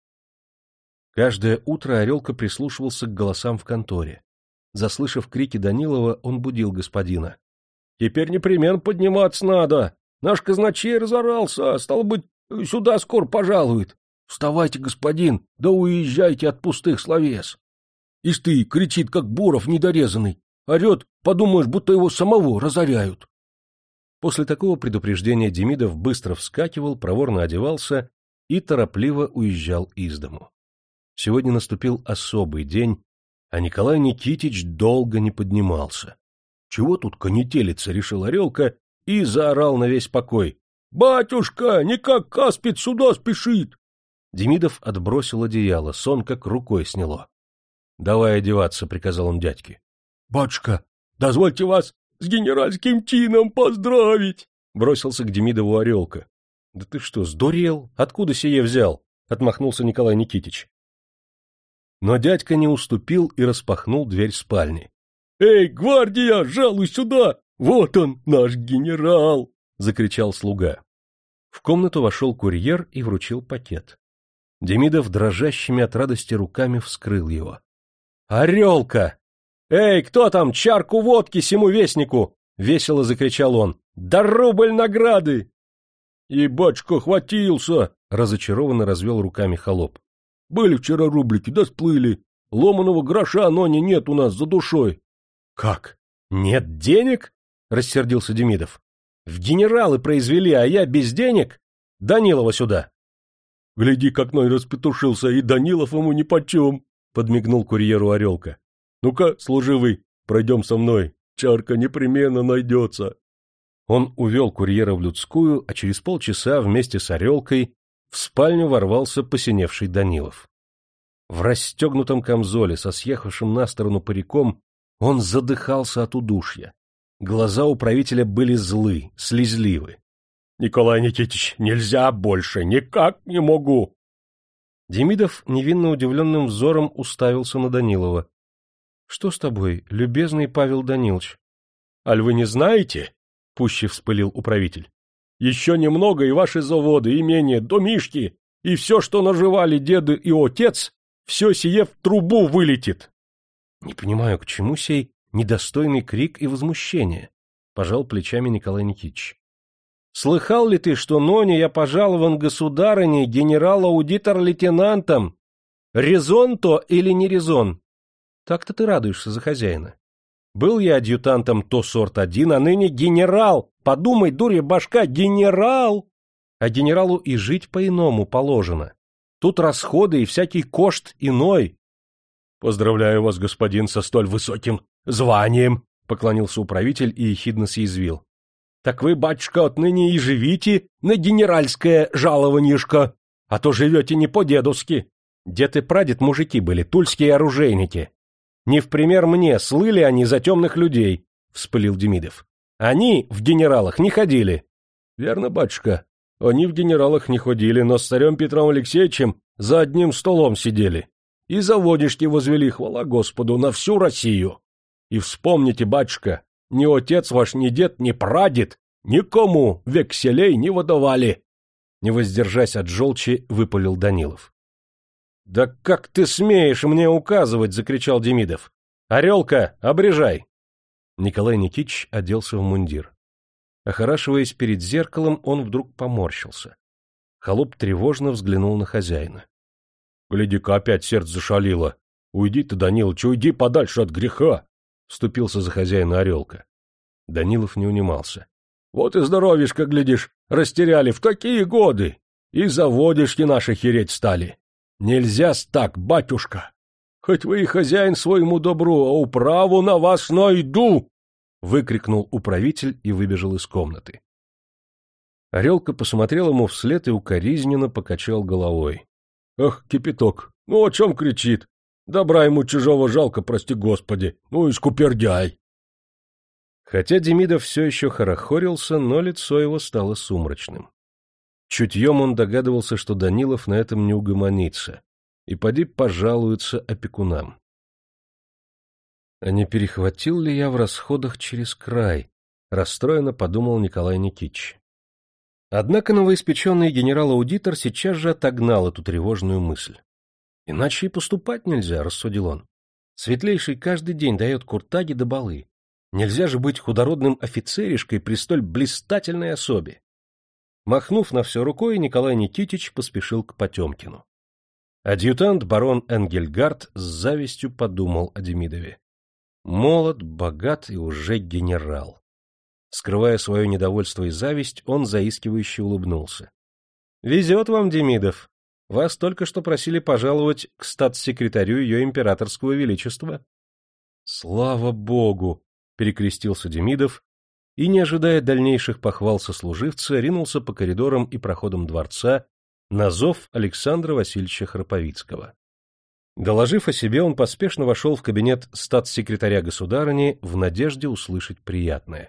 Каждое утро Орелка прислушивался к голосам в конторе. Заслышав крики Данилова, он будил господина. — Теперь непременно подниматься надо. Наш казначей разорался, стало быть, сюда скоро пожалует. Вставайте, господин, да уезжайте от пустых словес. Ишь ты, кричит, как Боров недорезанный. Орет, подумаешь, будто его самого разоряют. После такого предупреждения Демидов быстро вскакивал, проворно одевался и торопливо уезжал из дому. Сегодня наступил особый день, а Николай Никитич долго не поднимался. Чего тут конетелиться, решил Орелка и заорал на весь покой. — Батюшка, никак Каспид сюда спешит! Демидов отбросил одеяло, сон как рукой сняло. — Давай одеваться, — приказал он дядьке. — Батюшка, дозвольте вас с генеральским чином поздравить! — бросился к Демидову Орелка. — Да ты что, сдурел? Откуда сие взял? — отмахнулся Николай Никитич. Но дядька не уступил и распахнул дверь спальни. — Эй, гвардия, жалуй сюда! Вот он, наш генерал! — закричал слуга. В комнату вошел курьер и вручил пакет. Демидов дрожащими от радости руками вскрыл его. — Орелка! Эй, кто там, чарку водки сему вестнику! — весело закричал он. — Да рубль награды! — И батюшка хватился! — разочарованно развел руками холоп. — Были вчера рублики, да сплыли. Ломаного гроша, но не нет у нас за душой. — Как? Нет денег? — рассердился Демидов. — В генералы произвели, а я без денег? Данилова сюда! — Гляди, как Ной распетушился, и Данилов ему нипочем! — подмигнул курьеру Орелка. — Ну-ка, служивый, пройдем со мной, чарка непременно найдется. Он увел курьера в людскую, а через полчаса вместе с Орелкой в спальню ворвался посиневший Данилов. В расстегнутом камзоле со съехавшим на сторону париком он задыхался от удушья. Глаза управителя были злы, слезливы. — Николай Никитич, нельзя больше, никак не могу! Демидов невинно удивленным взором уставился на Данилова. — Что с тобой, любезный Павел Данилович? — Аль вы не знаете? — пуще вспылил управитель. — Еще немного, и ваши заводы, имения, домишки, и все, что наживали деды и отец, все сие в трубу вылетит. — Не понимаю, к чему сей недостойный крик и возмущение, — пожал плечами Николай Никитич. — Слыхал ли ты, что ноне я пожалован государыней генерал-аудитор-лейтенантом? Резон то или не резон? Так-то ты радуешься за хозяина. Был я адъютантом то сорт один, а ныне генерал. Подумай, дурья башка, генерал! А генералу и жить по-иному положено. Тут расходы и всякий кошт иной. — Поздравляю вас, господин, со столь высоким званием, — поклонился управитель и ехидно съязвил. — Так вы, батюшка, отныне и живите на генеральское жалованьишко, а то живете не по-дедовски. Дед и прадед мужики были, тульские оружейники. Не в пример мне, слыли они за темных людей, — вспылил Демидов. Они в генералах не ходили. Верно, батюшка, они в генералах не ходили, но с царем Петром Алексеевичем за одним столом сидели. И заводишки возвели, хвала Господу, на всю Россию. И вспомните, батюшка, ни отец ваш, ни дед, ни прадед никому векселей не выдавали. Не воздержась от желчи, выпалил Данилов. — Да как ты смеешь мне указывать? — закричал Демидов. — Орелка, обрежай! Николай Никитич оделся в мундир. Охорашиваясь перед зеркалом, он вдруг поморщился. Холоп тревожно взглянул на хозяина. — Гляди-ка, опять сердце зашалило. Уйди ты, Данилыч, уйди подальше от греха! — вступился за хозяина Орелка. Данилов не унимался. — Вот и здоровишко, глядишь, растеряли в такие годы! И заводишки наши хереть стали! Нельзя-с так, батюшка! Хоть вы и хозяин своему добру, а управу на вас найду! — выкрикнул управитель и выбежал из комнаты. Орелка посмотрел ему вслед и укоризненно покачал головой. — Ах, кипяток, ну о чем кричит? Добра ему чужого жалко, прости господи, ну и скупердяй! Хотя Демидов все еще хорохорился, но лицо его стало сумрачным. Чутьем он догадывался, что Данилов на этом не угомонится, и поди пожалуется опекунам. А не перехватил ли я в расходах через край? Расстроенно подумал Николай Никитич. Однако новоиспеченный генерал-аудитор сейчас же отогнал эту тревожную мысль. Иначе и поступать нельзя, рассудил он. Светлейший каждый день дает куртаги да балы. Нельзя же быть худородным офицеришкой при столь блистательной особе. Махнув на все рукой, Николай Никитич поспешил к Потемкину. Адъютант барон Энгельгард с завистью подумал о Демидове. Молод, богат и уже генерал. Скрывая свое недовольство и зависть, он заискивающе улыбнулся. — Везет вам, Демидов. Вас только что просили пожаловать к статс-секретарю ее императорского величества. — Слава богу! — перекрестился Демидов и, не ожидая дальнейших похвал сослуживца, ринулся по коридорам и проходам дворца на зов Александра Васильевича Храповицкого. Доложив о себе, он поспешно вошел в кабинет статс-секретаря государыни в надежде услышать приятное.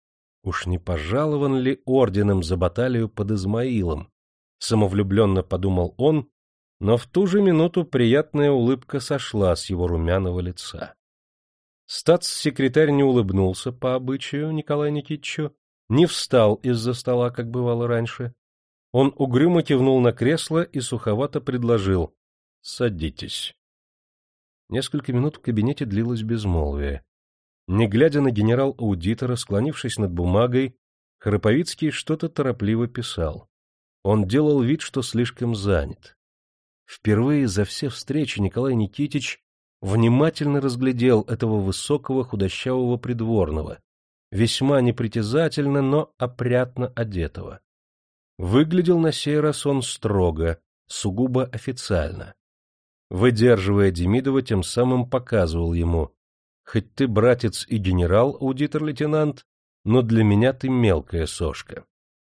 Уж не пожалован ли орденом за баталию под Измаилом? Самовлюбленно подумал он, но в ту же минуту приятная улыбка сошла с его румяного лица. Статс-секретарь не улыбнулся по обычаю Николаю Никитичу, не встал из-за стола, как бывало раньше. Он угрюмо кивнул на кресло и суховато предложил: — Садитесь. Несколько минут в кабинете длилось безмолвие. Не глядя на генерал-аудитора, склонившись над бумагой, Храповицкий что-то торопливо писал. Он делал вид, что слишком занят. Впервые за все встречи Николай Никитич внимательно разглядел этого высокого худощавого придворного, весьма непритязательно, но опрятно одетого. Выглядел на сей раз он строго, сугубо официально. Выдерживая Демидова, тем самым показывал ему: хоть ты, братец, и генерал-аудитор-лейтенант, но для меня ты мелкая сошка.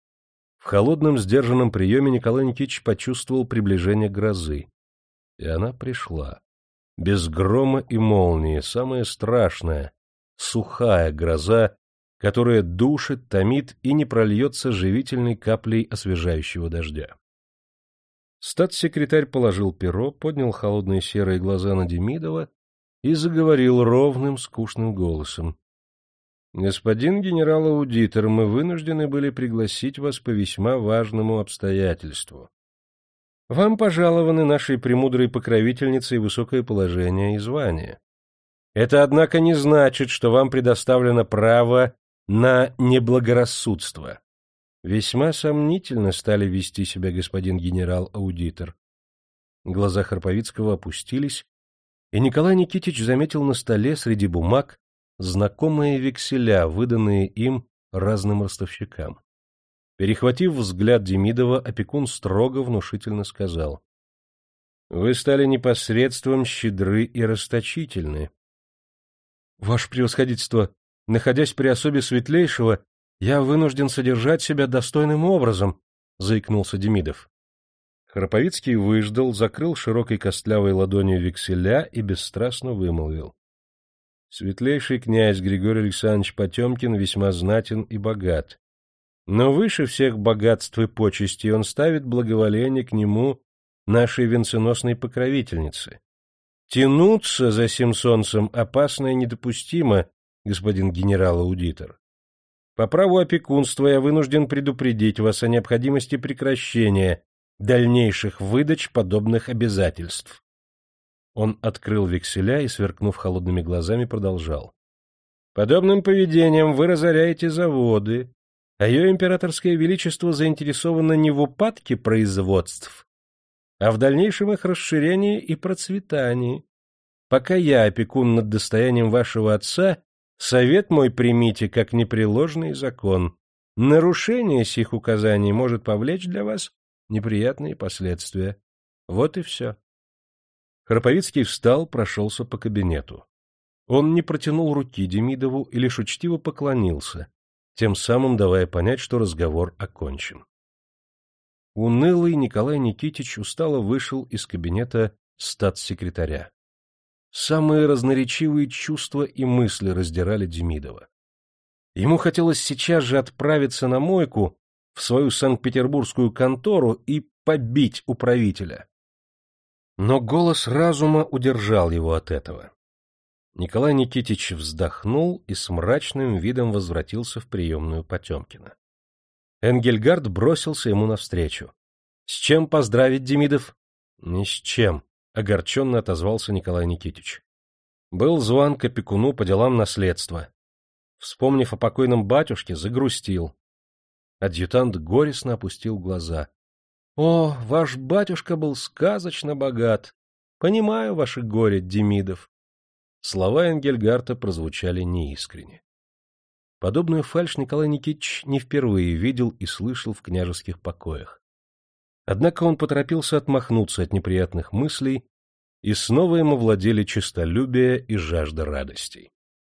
В холодном, сдержанном приеме Николай Никитич почувствовал приближение грозы. И она пришла. Без грома и молнии, самая страшная, сухая гроза, которая душит, томит и не прольется живительной каплей освежающего дождя. Статс-секретарь положил перо, поднял холодные серые глаза на Демидова и заговорил ровным, скучным голосом. — Господин генерал-аудитор, мы вынуждены были пригласить вас по весьма важному обстоятельству. Вам пожалованы нашей премудрой покровительницей высокое положение и звание. Это, однако, не значит, что вам предоставлено право на неблагорассудство. Весьма сомнительно стали вести себя господин генерал-аудитор. Глаза Храповицкого опустились, и Николай Никитич заметил на столе среди бумаг знакомые векселя, выданные им разным ростовщикам. Перехватив взгляд Демидова, опекун строго внушительно сказал: — Вы стали непосредством щедры и расточительны. — Ваше превосходительство, находясь при особе светлейшего, Я вынужден содержать себя достойным образом, — заикнулся Демидов. Храповицкий выждал, закрыл широкой костлявой ладонью векселя и бесстрастно вымолвил. Светлейший князь Григорий Александрович Потемкин весьма знатен и богат. Но выше всех богатств и почестей он ставит благоволение к нему нашей венценосной покровительницы. Тянуться за сим солнцем опасно и недопустимо, господин генерал-аудитор. По праву опекунства я вынужден предупредить вас о необходимости прекращения дальнейших выдач подобных обязательств. Он открыл векселя и, сверкнув холодными глазами, продолжал. Подобным поведением вы разоряете заводы, а ее императорское величество заинтересовано не в упадке производств, а в дальнейшем их расширении и процветании. Пока я опекун над достоянием вашего отца, совет мой примите как непреложный закон. Нарушение сих указаний может повлечь для вас неприятные последствия. Вот и все. Храповицкий встал, прошелся по кабинету. Он не протянул руки Демидову и лишь учтиво поклонился, тем самым давая понять, что разговор окончен. Унылый Николай Никитич устало вышел из кабинета статс-секретаря. Самые разноречивые чувства и мысли раздирали Демидова. Ему хотелось сейчас же отправиться на мойку в свою санкт-петербургскую контору и побить управителя. Но голос разума удержал его от этого. Николай Никитич вздохнул и с мрачным видом возвратился в приемную Потемкина. Энгельгард бросился ему навстречу. — С чем поздравить, Демидов? — Ни с чем, — огорченно отозвался Николай Никитич. Был зван к опекуну по делам наследства. Вспомнив о покойном батюшке, загрустил. Адъютант горестно опустил глаза. — О, ваш батюшка был сказочно богат. Понимаю ваше горе, Демидов. Слова Энгельгарта прозвучали неискренне. Подобную фальшь Николай Никитич не впервые видел и слышал в княжеских покоях. Однако он поторопился отмахнуться от неприятных мыслей, и снова ему владели честолюбие и жажда радостей.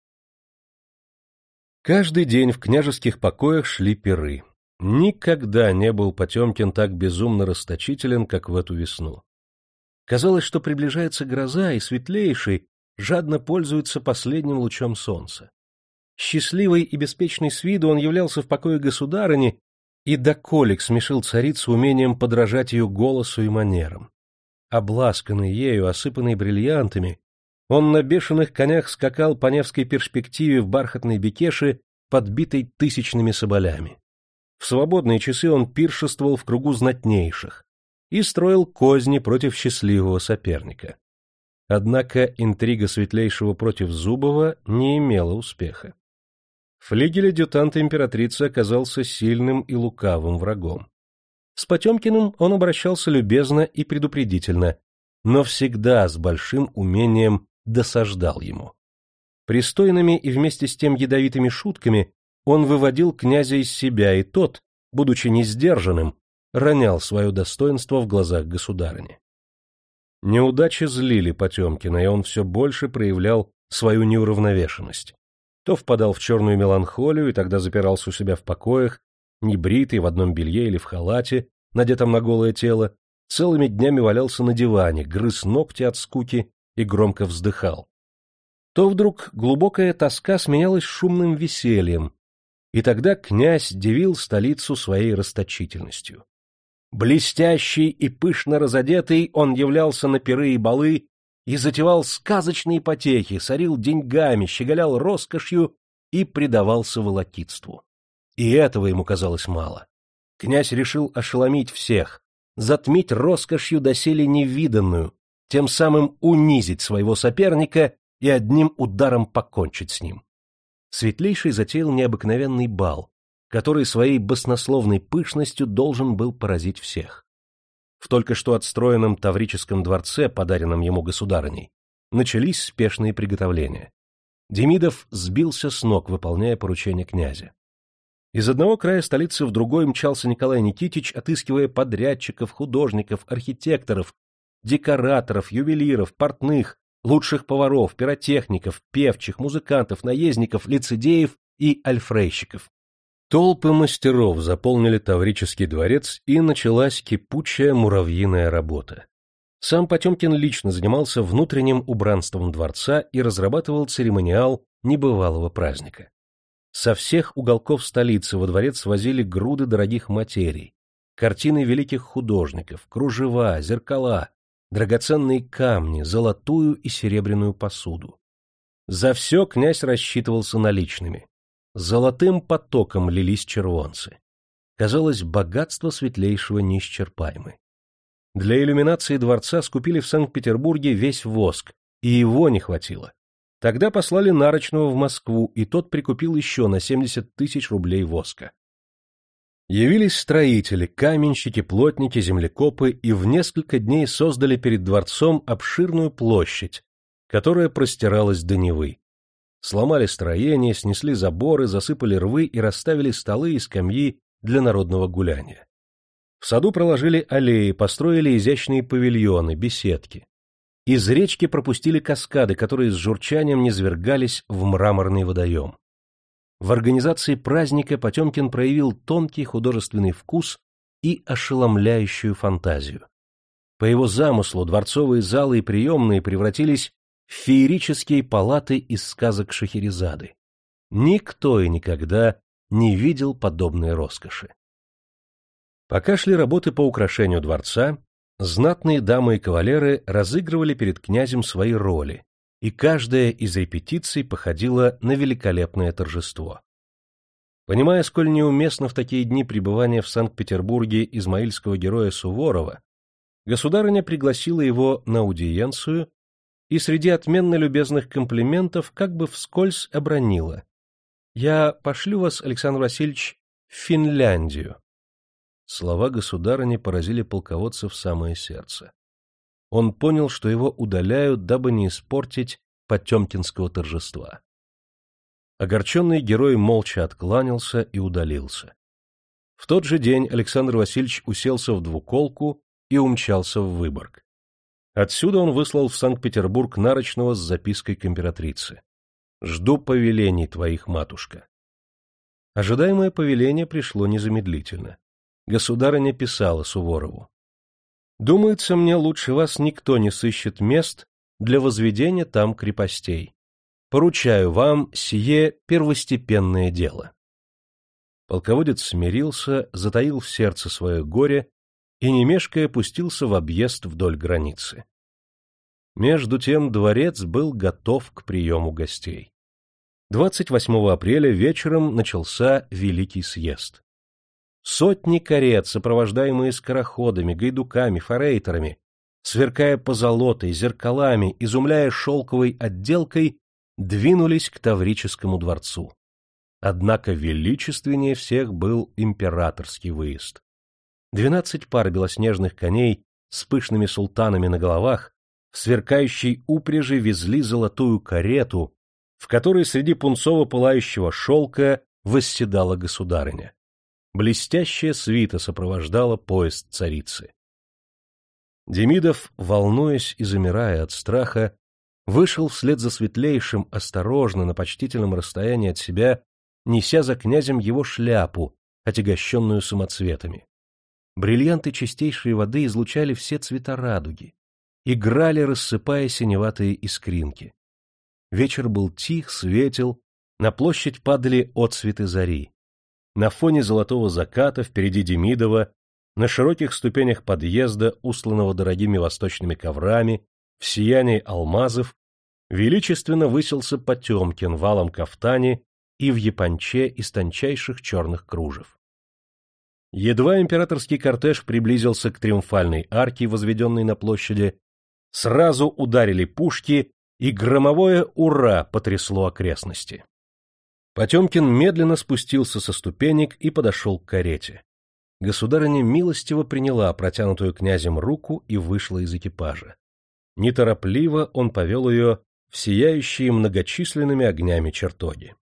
Каждый день в княжеских покоях шли пиры. Никогда не был Потемкин так безумно расточителен, как в эту весну. Казалось, что приближается гроза, и светлейший жадно пользуется последним лучом солнца. Счастливый и беспечный с виду он являлся в покое государыни и доколик смешил царицу умением подражать ее голосу и манерам. Обласканный ею, осыпанный бриллиантами, он на бешеных конях скакал по Невской перспективе в бархатной бекеше, подбитой тысячными соболями. В свободные часы он пиршествовал в кругу знатнейших и строил козни против счастливого соперника. Однако интрига светлейшего против Зубова не имела успеха. Флигель-адъютант императрицы оказался сильным и лукавым врагом. С Потемкиным он обращался любезно и предупредительно, но всегда с большим умением досаждал ему. Пристойными и вместе с тем ядовитыми шутками он выводил князя из себя, и тот, будучи несдержанным, ронял свое достоинство в глазах государыни. Неудачи злили Потемкина, и он все больше проявлял свою неуравновешенность. То впадал в черную меланхолию и тогда запирался у себя в покоях, небритый, в одном белье или в халате, надетом на голое тело, целыми днями валялся на диване, грыз ногти от скуки и громко вздыхал. То вдруг глубокая тоска сменялась шумным весельем, и тогда князь дивил столицу своей расточительностью. Блестящий и пышно разодетый, он являлся на пиры и балы и затевал сказочные потехи, сорил деньгами, щеголял роскошью и предавался волокитству. И этого ему казалось мало. Князь решил ошеломить всех, затмить роскошью доселе невиданную, тем самым унизить своего соперника и одним ударом покончить с ним. Светлейший затеял необыкновенный бал, который своей баснословной пышностью должен был поразить всех. В только что отстроенном Таврическом дворце, подаренном ему государыней, начались спешные приготовления. Демидов сбился с ног, выполняя поручение князя. Из одного края столицы в другой мчался Николай Никитич, отыскивая подрядчиков, художников, архитекторов, декораторов, ювелиров, портных, лучших поваров, пиротехников, певчих, музыкантов, наездников, лицедеев и альфрейщиков. Толпы мастеров заполнили Таврический дворец, и началась кипучая муравьиная работа. Сам Потемкин лично занимался внутренним убранством дворца и разрабатывал церемониал небывалого праздника. Со всех уголков столицы во дворец возили груды дорогих материй, картины великих художников, кружева, зеркала, драгоценные камни, золотую и серебряную посуду. За все князь рассчитывался наличными. Золотым потоком лились червонцы. Казалось, богатство светлейшего неисчерпаемы. Для иллюминации дворца скупили в Санкт-Петербурге весь воск, и его не хватило. Тогда послали Нарочного в Москву, и тот прикупил еще на семьдесят тысяч рублей воска. Явились строители, каменщики, плотники, землекопы и в несколько дней создали перед дворцом обширную площадь, которая простиралась до Невы. Сломали строения, снесли заборы, засыпали рвы и расставили столы и скамьи для народного гуляния. В саду проложили аллеи, построили изящные павильоны, беседки. Из речки пропустили каскады, которые с журчанием низвергались в мраморный водоем. В организации праздника Потемкин проявил тонкий художественный вкус и ошеломляющую фантазию. По его замыслу дворцовые залы и приемные превратились в феерические палаты из сказок Шахерезады. Никто и никогда не видел подобной роскоши. Пока шли работы по украшению дворца, знатные дамы и кавалеры разыгрывали перед князем свои роли, и каждая из репетиций походила на великолепное торжество. Понимая, сколь неуместно в такие дни пребывания в Санкт-Петербурге измаильского героя Суворова, государыня пригласила его на аудиенцию и среди отменно любезных комплиментов как бы вскользь обронила: «Я пошлю вас, Александр Васильевич, в Финляндию». Слова государыни поразили полководца в самое сердце. Он понял, что его удаляют, дабы не испортить потемкинского торжества. Огорченный герой молча откланялся и удалился. В тот же день Александр Васильевич уселся в двуколку и умчался в Выборг. Отсюда он выслал в Санкт-Петербург Нарочного с запиской к императрице: «Жду повелений твоих, матушка». Ожидаемое повеление пришло незамедлительно. Государыня писала Суворову: «Думается мне, лучше вас никто не сыщет мест для возведения там крепостей. Поручаю вам сие первостепенное дело». Полководец смирился, затаил в сердце свое горе и, не мешкая, пустился в объезд вдоль границы. Между тем дворец был готов к приему гостей. двадцать восьмого апреля вечером начался Великий съезд. Сотни карет, сопровождаемые скороходами, гайдуками, форейтерами, сверкая позолотой, зеркалами, изумляя шелковой отделкой, двинулись к Таврическому дворцу. Однако величественнее всех был императорский выезд. Двенадцать пар белоснежных коней с пышными султанами на головах в сверкающей упряжи везли золотую карету, в которой среди пунцово-пылающего шелка восседала государыня. Блестящая свита сопровождала поезд царицы. Демидов, волнуясь и замирая от страха, вышел вслед за светлейшим осторожно на почтительном расстоянии от себя, неся за князем его шляпу, отягощенную самоцветами. Бриллианты чистейшей воды излучали все цвета радуги, играли, рассыпая синеватые искринки. Вечер был тих, светел, на площадь падали отсветы зари. На фоне золотого заката впереди Демидова, на широких ступенях подъезда, устланного дорогими восточными коврами, в сиянии алмазов, величественно высился Потемкин в алом кафтане и в японче из тончайших черных кружев. Едва императорский кортеж приблизился к триумфальной арке, возведенной на площади, сразу ударили пушки, и громовое «Ура!» потрясло окрестности. Потемкин медленно спустился со ступенек и подошел к карете. Государыня милостиво приняла протянутую князем руку и вышла из экипажа. Неторопливо он повел ее в сияющие многочисленными огнями чертоги.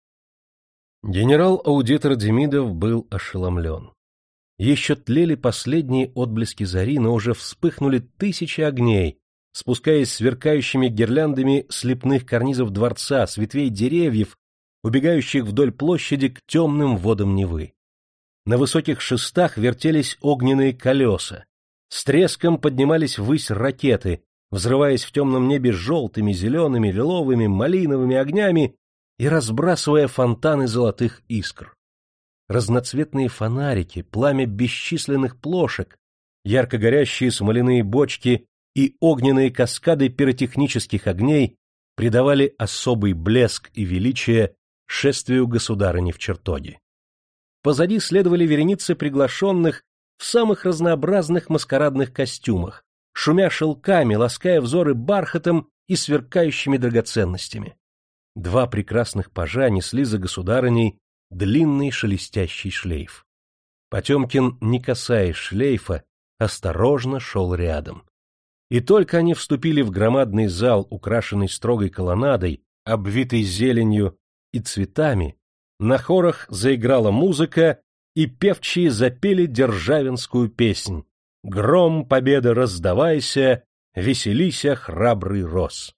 Генерал-аудитор Демидов был ошеломлен. Еще тлели последние отблески зари, но уже вспыхнули тысячи огней, спускаясь сверкающими гирляндами с лепных карнизов дворца, с ветвей деревьев, убегающих вдоль площади к темным водам Невы. На высоких шестах вертелись огненные колеса, с треском поднимались ввысь ракеты, взрываясь в темном небе желтыми, зелеными, лиловыми, малиновыми огнями и разбрасывая фонтаны золотых искр. Разноцветные фонарики, пламя бесчисленных плошек, ярко горящие смоляные бочки и огненные каскады пиротехнических огней придавали особый блеск и величие шествию государыни в чертоге. Позади следовали вереницы приглашенных в самых разнообразных маскарадных костюмах, шумя шелками, лаская взоры бархатом и сверкающими драгоценностями. Два прекрасных пажа несли за государыней длинный шелестящий шлейф. Потемкин, не касаясь шлейфа, осторожно шел рядом. И только они вступили в громадный зал, украшенный строгой колоннадой, обвитой зеленью и цветами, на хорах заиграла музыка, и певчие запели державинскую песнь: «Гром победы раздавайся, веселися, храбрый рос».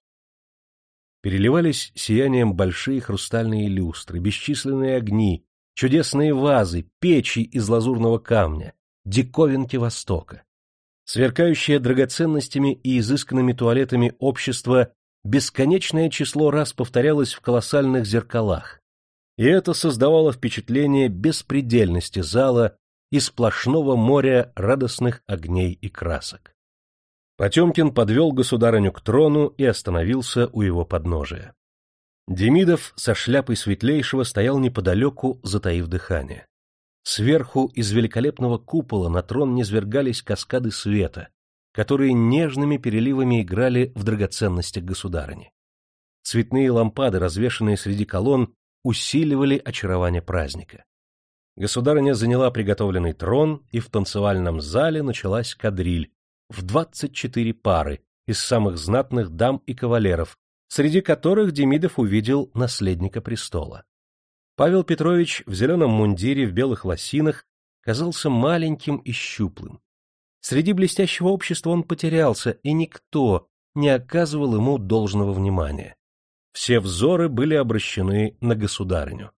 Переливались сиянием большие хрустальные люстры, бесчисленные огни, чудесные вазы, печи из лазурного камня, диковинки Востока. Сверкающее драгоценностями и изысканными туалетами общество бесконечное число раз повторялось в колоссальных зеркалах, и это создавало впечатление беспредельности зала и сплошного моря радостных огней и красок. Потемкин подвел государыню к трону и остановился у его подножия. Демидов со шляпой светлейшего стоял неподалеку, затаив дыхание. Сверху из великолепного купола на трон низвергались каскады света, которые нежными переливами играли в драгоценностях государыни. Цветные лампады, развешанные среди колонн, усиливали очарование праздника. Государыня заняла приготовленный трон, и в танцевальном зале началась кадриль в двадцать четыре пары из самых знатных дам и кавалеров, среди которых Демидов увидел наследника престола. Павел Петрович в зеленом мундире, в белых лосинах, казался маленьким и щуплым. Среди блестящего общества он потерялся, и никто не оказывал ему должного внимания. Все взоры были обращены на государыню.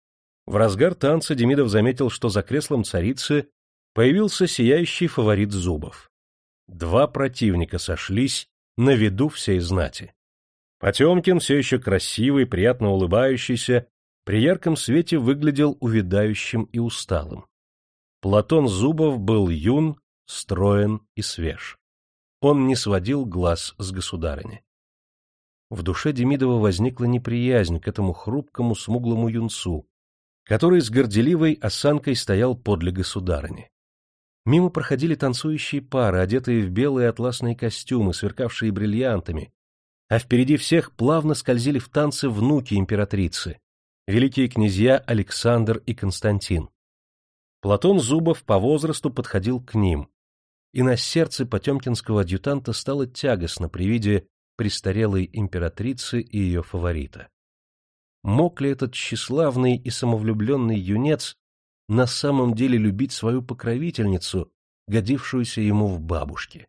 В разгар танца Демидов заметил, что за креслом царицы появился сияющий фаворит Зубов. Два противника сошлись на виду всей знати. Потемкин, все еще красивый, приятно улыбающийся, при ярком свете выглядел увядающим и усталым. Платон Зубов был юн, строен и свеж. Он не сводил глаз с государыни. В душе Демидова возникла неприязнь к этому хрупкому, смуглому юнцу, который с горделивой осанкой стоял подле государыни. Мимо проходили танцующие пары, одетые в белые атласные костюмы, сверкавшие бриллиантами, а впереди всех плавно скользили в танцы внуки императрицы, великие князья Александр и Константин. Платон Зубов по возрасту подходил к ним, и на сердце потемкинского адъютанта стало тягостно при виде престарелой императрицы и ее фаворита. Мог ли этот тщеславный и самовлюбленный юнец на самом деле любить свою покровительницу, годившуюся ему в бабушке?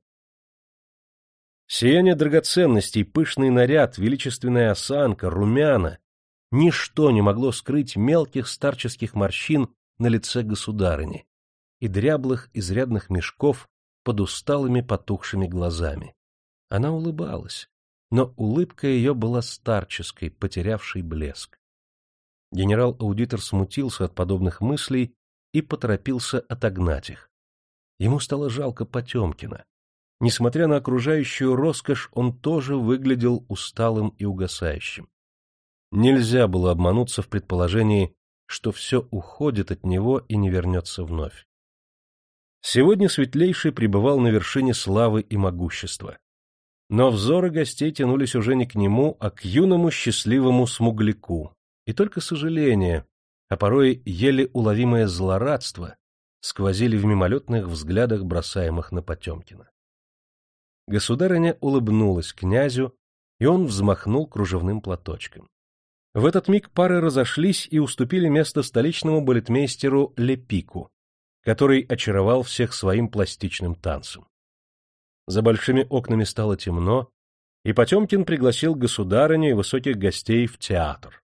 Сияние драгоценностей, пышный наряд, величественная осанка, румяна — ничто не могло скрыть мелких старческих морщин на лице государыни и дряблых изрядных мешков под усталыми потухшими глазами. Она улыбалась, но улыбка ее была старческой, потерявшей блеск. Генерал-аудитор смутился от подобных мыслей и поторопился отогнать их. Ему стало жалко Потемкина. Несмотря на окружающую роскошь, он тоже выглядел усталым и угасающим. Нельзя было обмануться в предположении, что все уходит от него и не вернется вновь. Сегодня Светлейший пребывал на вершине славы и могущества. Но взоры гостей тянулись уже не к нему, а к юному счастливому смугляку, и только сожаление, а порой еле уловимое злорадство сквозили в мимолетных взглядах, бросаемых на Потемкина. Государыня улыбнулась князю, и он взмахнул кружевным платочком. В этот миг пары разошлись и уступили место столичному балетмейстеру Лепику, который очаровал всех своим пластичным танцем. За большими окнами стало темно, и Потемкин пригласил государыню и высоких гостей в театр.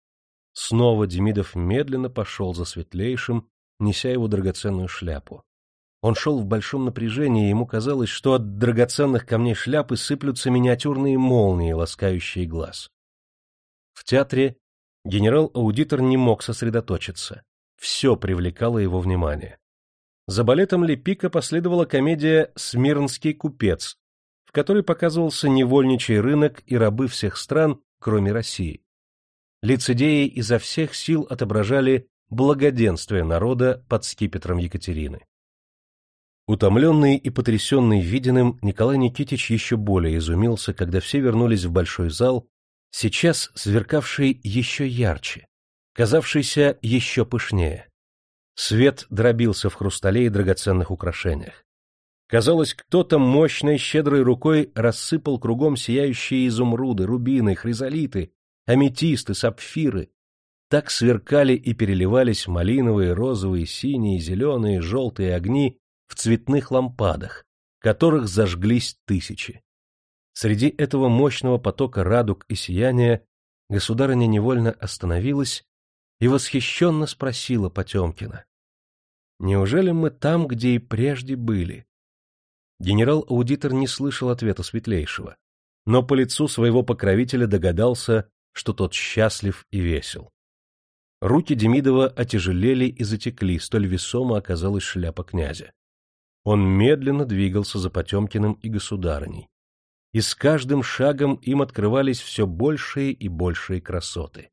Снова Демидов медленно пошел за Светлейшим, неся его драгоценную шляпу. Он шел в большом напряжении, и ему казалось, что от драгоценных камней шляпы сыплются миниатюрные молнии, ласкающие глаз. В театре генерал-аудитор не мог сосредоточиться. Все привлекало его внимание. За балетом Лепика последовала комедия «Смирнский купец», в которой показывался невольничий рынок и рабы всех стран, кроме России. Лицедеи изо всех сил отображали благоденствие народа под скипетром Екатерины. Утомленный и потрясенный виденным, Николай Никитич еще более изумился, когда все вернулись в большой зал, сейчас сверкавший еще ярче, казавшийся еще пышнее. Свет дробился в хрустале и драгоценных украшениях. Казалось, кто-то мощной, щедрой рукой рассыпал кругом сияющие изумруды, рубины, хризолиты, аметисты, сапфиры. Так сверкали и переливались малиновые, розовые, синие, зеленые, желтые огни в цветных лампадах, которых зажглись тысячи. Среди этого мощного потока радуг и сияния государыня невольно остановилась и восхищенно спросила Потемкина: «Неужели мы там, где и прежде были?» Генерал-аудитор не слышал ответа Светлейшего, но по лицу своего покровителя догадался, что тот счастлив и весел. Руки Демидова отяжелели и затекли, столь весомо оказалась шляпа князя. Он медленно двигался за Потемкиным и государыней, и с каждым шагом им открывались все большие и большие красоты.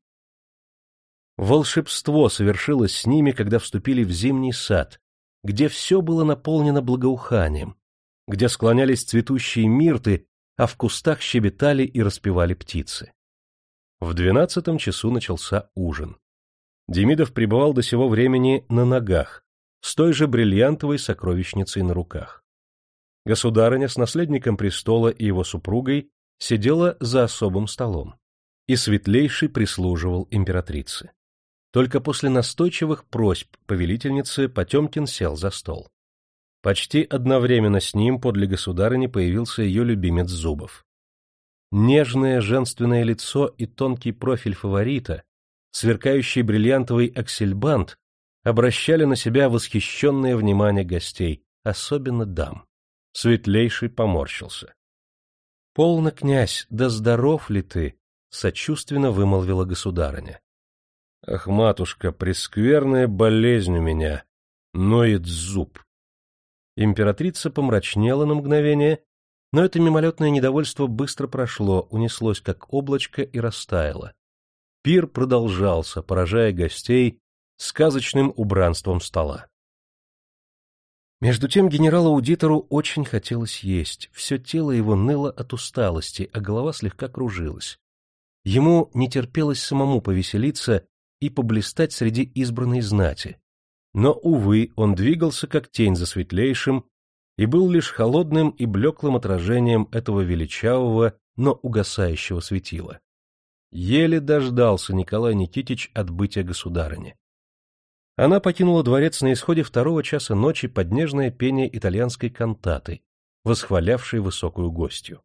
Волшебство совершилось с ними, когда вступили в зимний сад, где все было наполнено благоуханием, где склонялись цветущие мирты, а в кустах щебетали и распевали птицы. В двенадцатом часу начался ужин. Демидов пребывал до сего времени на ногах, с той же бриллиантовой сокровищницей на руках. Государыня с наследником престола и его супругой сидела за особым столом, и Светлейший прислуживал императрице. Только после настойчивых просьб повелительницы Потемкин сел за стол. Почти одновременно с ним подле государыни появился ее любимец Зубов. Нежное женственное лицо и тонкий профиль фаворита, сверкающий бриллиантовый аксельбант, обращали на себя восхищенное внимание гостей, особенно дам. Светлейший поморщился. — Полно, князь, да здоров ли ты? — сочувственно вымолвила государыня. — Ах, матушка, прескверная болезнь у меня, ноет зуб. Императрица помрачнела на мгновение, но это мимолетное недовольство быстро прошло, унеслось как облачко и растаяло. Пир продолжался, поражая гостей сказочным убранством стола. Между тем генералу-аудитору очень хотелось есть, все тело его ныло от усталости, а голова слегка кружилась. Ему не терпелось самому повеселиться и поблистать среди избранной знати. Но, увы, он двигался как тень за Светлейшим и был лишь холодным и блеклым отражением этого величавого, но угасающего светила. Еле дождался Николай Никитич отбытия государыни. Она покинула дворец на исходе второго часа ночи под нежное пение итальянской кантаты, восхвалявшей высокую гостью.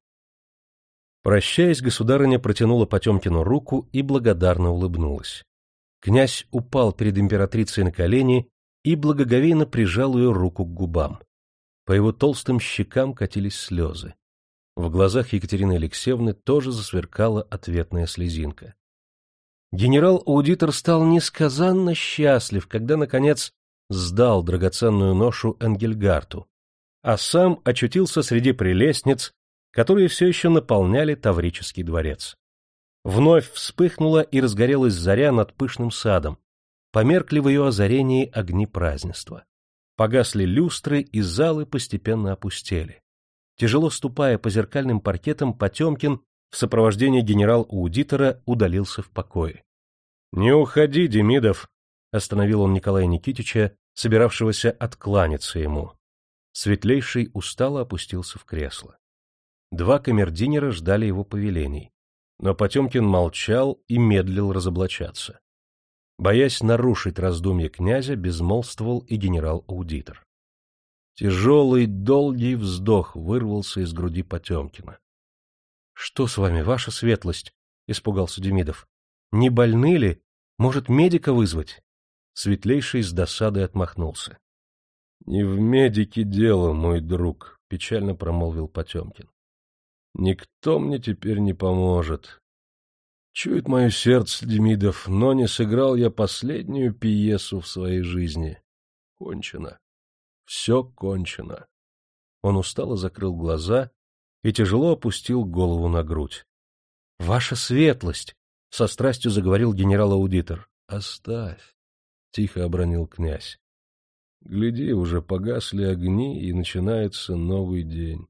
Прощаясь, государыня протянула Потемкину руку и благодарно улыбнулась. Князь упал перед императрицей на колени и благоговейно прижал ее руку к губам. По его толстым щекам катились слезы. В глазах Екатерины Алексеевны тоже засверкала ответная слезинка. Генерал-аудитор стал несказанно счастлив, когда, наконец, сдал драгоценную ношу Энгельгарту, а сам очутился среди прелестниц, которые все еще наполняли Таврический дворец. Вновь вспыхнула и разгорелась заря над пышным садом, померкли в ее озарении огни празднества. Погасли люстры, и залы постепенно опустели. Тяжело ступая по зеркальным паркетам, Потемкин в сопровождении генерал-аудитора удалился в покое. — Не уходи, Демидов! — остановил он Николая Никитича, собиравшегося откланяться ему. Светлейший устало опустился в кресло. Два камердинера ждали его повелений, но Потемкин молчал и медлил разоблачаться. Боясь нарушить раздумье князя, безмолвствовал и генерал-аудитор. Тяжелый, долгий вздох вырвался из груди Потемкина. — Что с вами, ваша светлость? — испугался Демидов. — Не больны ли? Может, медика вызвать? Светлейший с досадой отмахнулся. — Не в медике дело, мой друг, — печально промолвил Потемкин. — Никто мне теперь не поможет. Чует мое сердце, Демидов, но не сыграл я последнюю пьесу в своей жизни. Кончено. Все кончено. Он устало закрыл глаза и тяжело опустил голову на грудь. — Ваша светлость! — со страстью заговорил генерал-аудитор. — Оставь, — тихо обронил князь. — Гляди, уже погасли огни, и начинается новый день.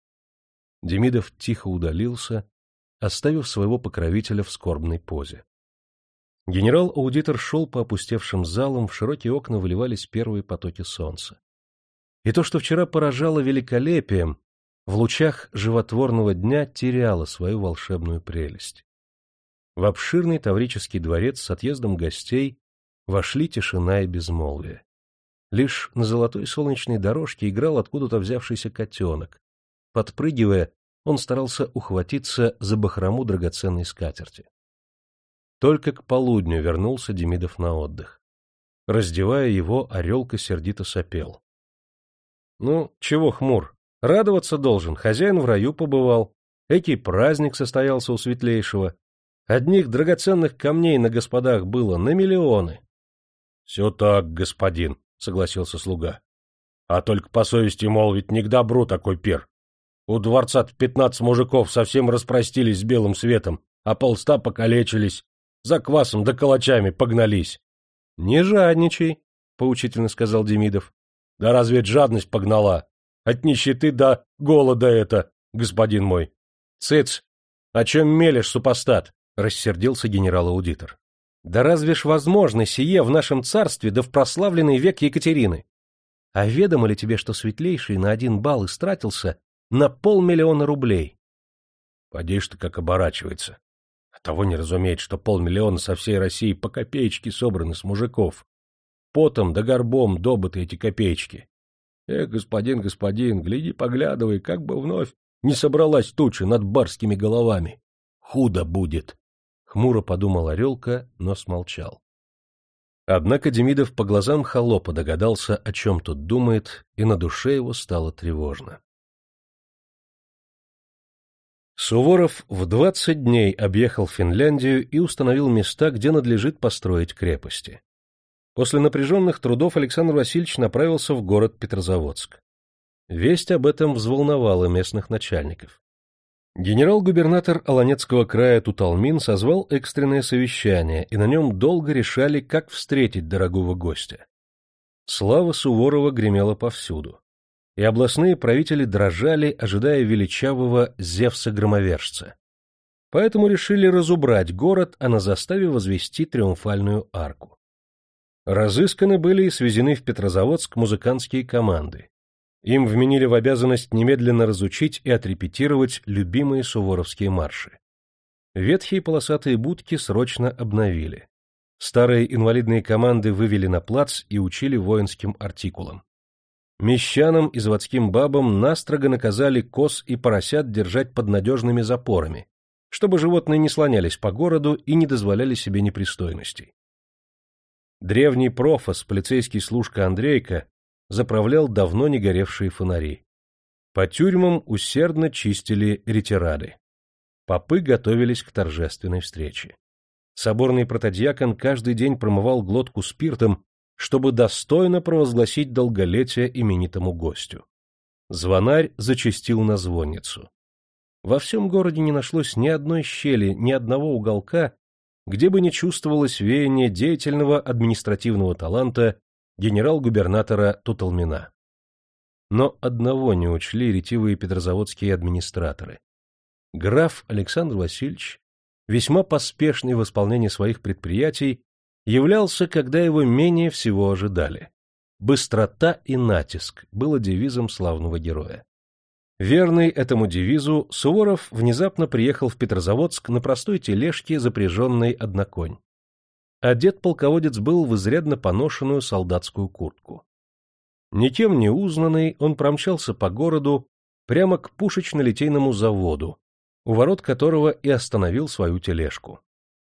Демидов тихо удалился, оставив своего покровителя в скорбной позе. Генерал-аудитор шел по опустевшим залам, в широкие окна выливались первые потоки солнца. И то, что вчера поражало великолепием, в лучах животворного дня теряло свою волшебную прелесть. В обширный Таврический дворец с отъездом гостей вошли тишина и безмолвие. Лишь на золотой солнечной дорожке играл откуда-то взявшийся котенок. Подпрыгивая, он старался ухватиться за бахрому драгоценной скатерти. Только к полудню вернулся Демидов на отдых. Раздевая его, Орелка сердито сопел. — Ну, чего хмур? Радоваться должен, хозяин в раю побывал. Экий праздник состоялся у Светлейшего. Одних драгоценных камней на господах было на миллионы. — Все так, господин, — согласился слуга. — А только по совести молвить, не к добру такой пир. У дворца-то пятнадцать мужиков совсем распростились с белым светом, а полста покалечились, за квасом да калачами погнались. — Не жадничай, — поучительно сказал Демидов. — Да разве это жадность погнала? От нищеты до голода это, господин мой. — Цыц! О чем мелешь, супостат? — рассердился генерал-аудитор. — Да разве ж возможно сие в нашем царстве да в прославленный век Екатерины? А ведомо ли тебе, что Светлейший на один бал истратился на полмиллиона рублей? — Поди ж ты как оборачивается. А того не разумеет, что полмиллиона со всей России по копеечке собраны с мужиков. Потом да горбом добыты эти копеечки. Эх, господин, господин, гляди, поглядывай, как бы вновь не собралась туча над барскими головами. Худо будет. Хмуро подумал Орелка, но смолчал. Однако Демидов по глазам холопа догадался, о чем тот думает, и на душе его стало тревожно. Суворов в двадцать дней объехал Финляндию и установил места, где надлежит построить крепости. После напряженных трудов Александр Васильевич направился в город Петрозаводск. Весть об этом взволновала местных начальников. Генерал-губернатор Олонецкого края Туталмин созвал экстренное совещание, и на нем долго решали, как встретить дорогого гостя. Слава Суворова гремела повсюду, и областные правители дрожали, ожидая величавого Зевса-громовержца. Поэтому решили разубрать город, а на заставе возвести триумфальную арку. Разысканы были и свезены в Петрозаводск музыкантские команды. Им вменили в обязанность немедленно разучить и отрепетировать любимые суворовские марши. Ветхие полосатые будки срочно обновили. Старые инвалидные команды вывели на плац и учили воинским артикулам. Мещанам и заводским бабам настрого наказали коз и поросят держать под надежными запорами, чтобы животные не слонялись по городу и не дозволяли себе непристойностей. Древний профос, полицейский служка Андрейка, заправлял давно не горевшие фонари. По тюрьмам усердно чистили ретирады. Попы готовились к торжественной встрече. Соборный протодьякон каждый день промывал глотку спиртом, чтобы достойно провозгласить долголетие именитому гостю. Звонарь зачастил на звонницу. Во всем городе не нашлось ни одной щели, ни одного уголка, где бы не чувствовалось веяние деятельного административного таланта генерал-губернатора Туталмина. Но одного не учли ретивые петрозаводские администраторы. Граф Александр Васильевич, весьма поспешный в исполнении своих предприятий, являлся, когда его менее всего ожидали. «Быстрота и натиск» было девизом славного героя. Верный этому девизу, Суворов внезапно приехал в Петрозаводск на простой тележке, запряженной одноконь. Одет полководец был в изрядно поношенную солдатскую куртку. Никем не узнанный, он промчался по городу прямо к пушечно-литейному заводу, у ворот которого и остановил свою тележку.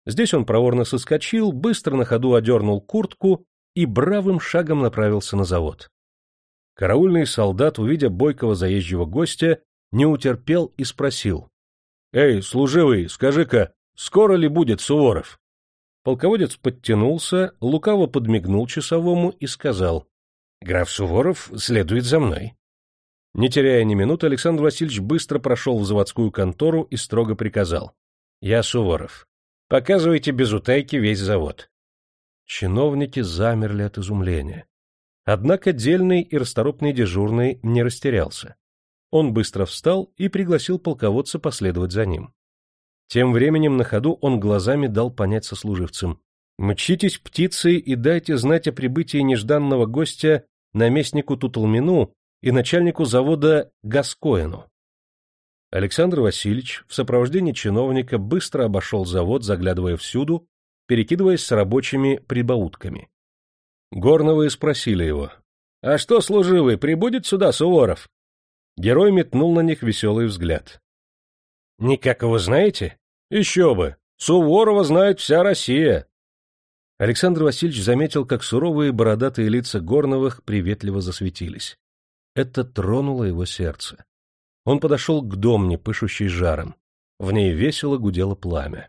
Здесь он проворно соскочил, быстро на ходу одернул куртку и бравым шагом направился на завод. Караульный солдат, увидя бойкого заезжего гостя, не утерпел и спросил: — Эй, служивый, скажи-ка, скоро ли будет Суворов? Полководец подтянулся, лукаво подмигнул часовому и сказал: — Граф Суворов следует за мной. Не теряя ни минуты, Александр Васильевич быстро прошел в заводскую контору и строго приказал: — Я Суворов. Показывайте без утайки весь завод. Чиновники замерли от изумления. Однако дельный и расторопный дежурный не растерялся. Он быстро встал и пригласил полководца последовать за ним. Тем временем на ходу он глазами дал понять сослуживцам: «Мчитесь птицей и дайте знать о прибытии нежданного гостя наместнику Туталмину и начальнику завода Гаскоину». Александр Васильевич в сопровождении чиновника быстро обошел завод, заглядывая всюду, перекидываясь с рабочими прибаутками. Горновые спросили его: — А что, служивый, прибудет сюда Суворов? Герой метнул на них веселый взгляд. — Никак его знаете? Еще бы! Суворова знает вся Россия! Александр Васильевич заметил, как суровые бородатые лица Горновых приветливо засветились. Это тронуло его сердце. Он подошел к домне, пышущей жаром. В ней весело гудело пламя.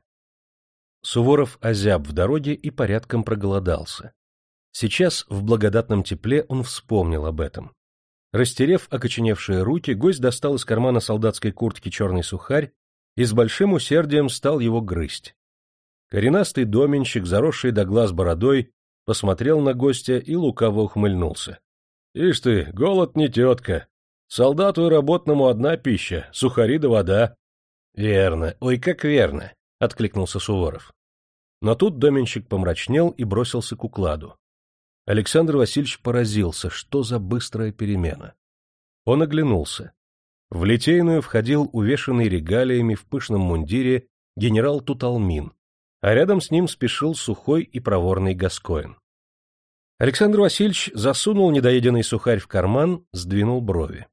Суворов озяб в дороге и порядком проголодался. Сейчас, в благодатном тепле, он вспомнил об этом. Растерев окоченевшие руки, гость достал из кармана солдатской куртки черный сухарь и с большим усердием стал его грызть. Коренастый доменщик, заросший до глаз бородой, посмотрел на гостя и лукаво ухмыльнулся. — Ишь ты, голод не тетка. Солдату и работному одна пища, сухари да вода. — Верно, ой, как верно, — откликнулся Суворов. Но тут доменщик помрачнел и бросился к укладу. Александр Васильевич поразился, что за быстрая перемена. Он оглянулся. В литейную входил увешанный регалиями в пышном мундире генерал Туталмин, а рядом с ним спешил сухой и проворный Гаскоин. Александр Васильевич засунул недоеденный сухарь в карман, сдвинул брови.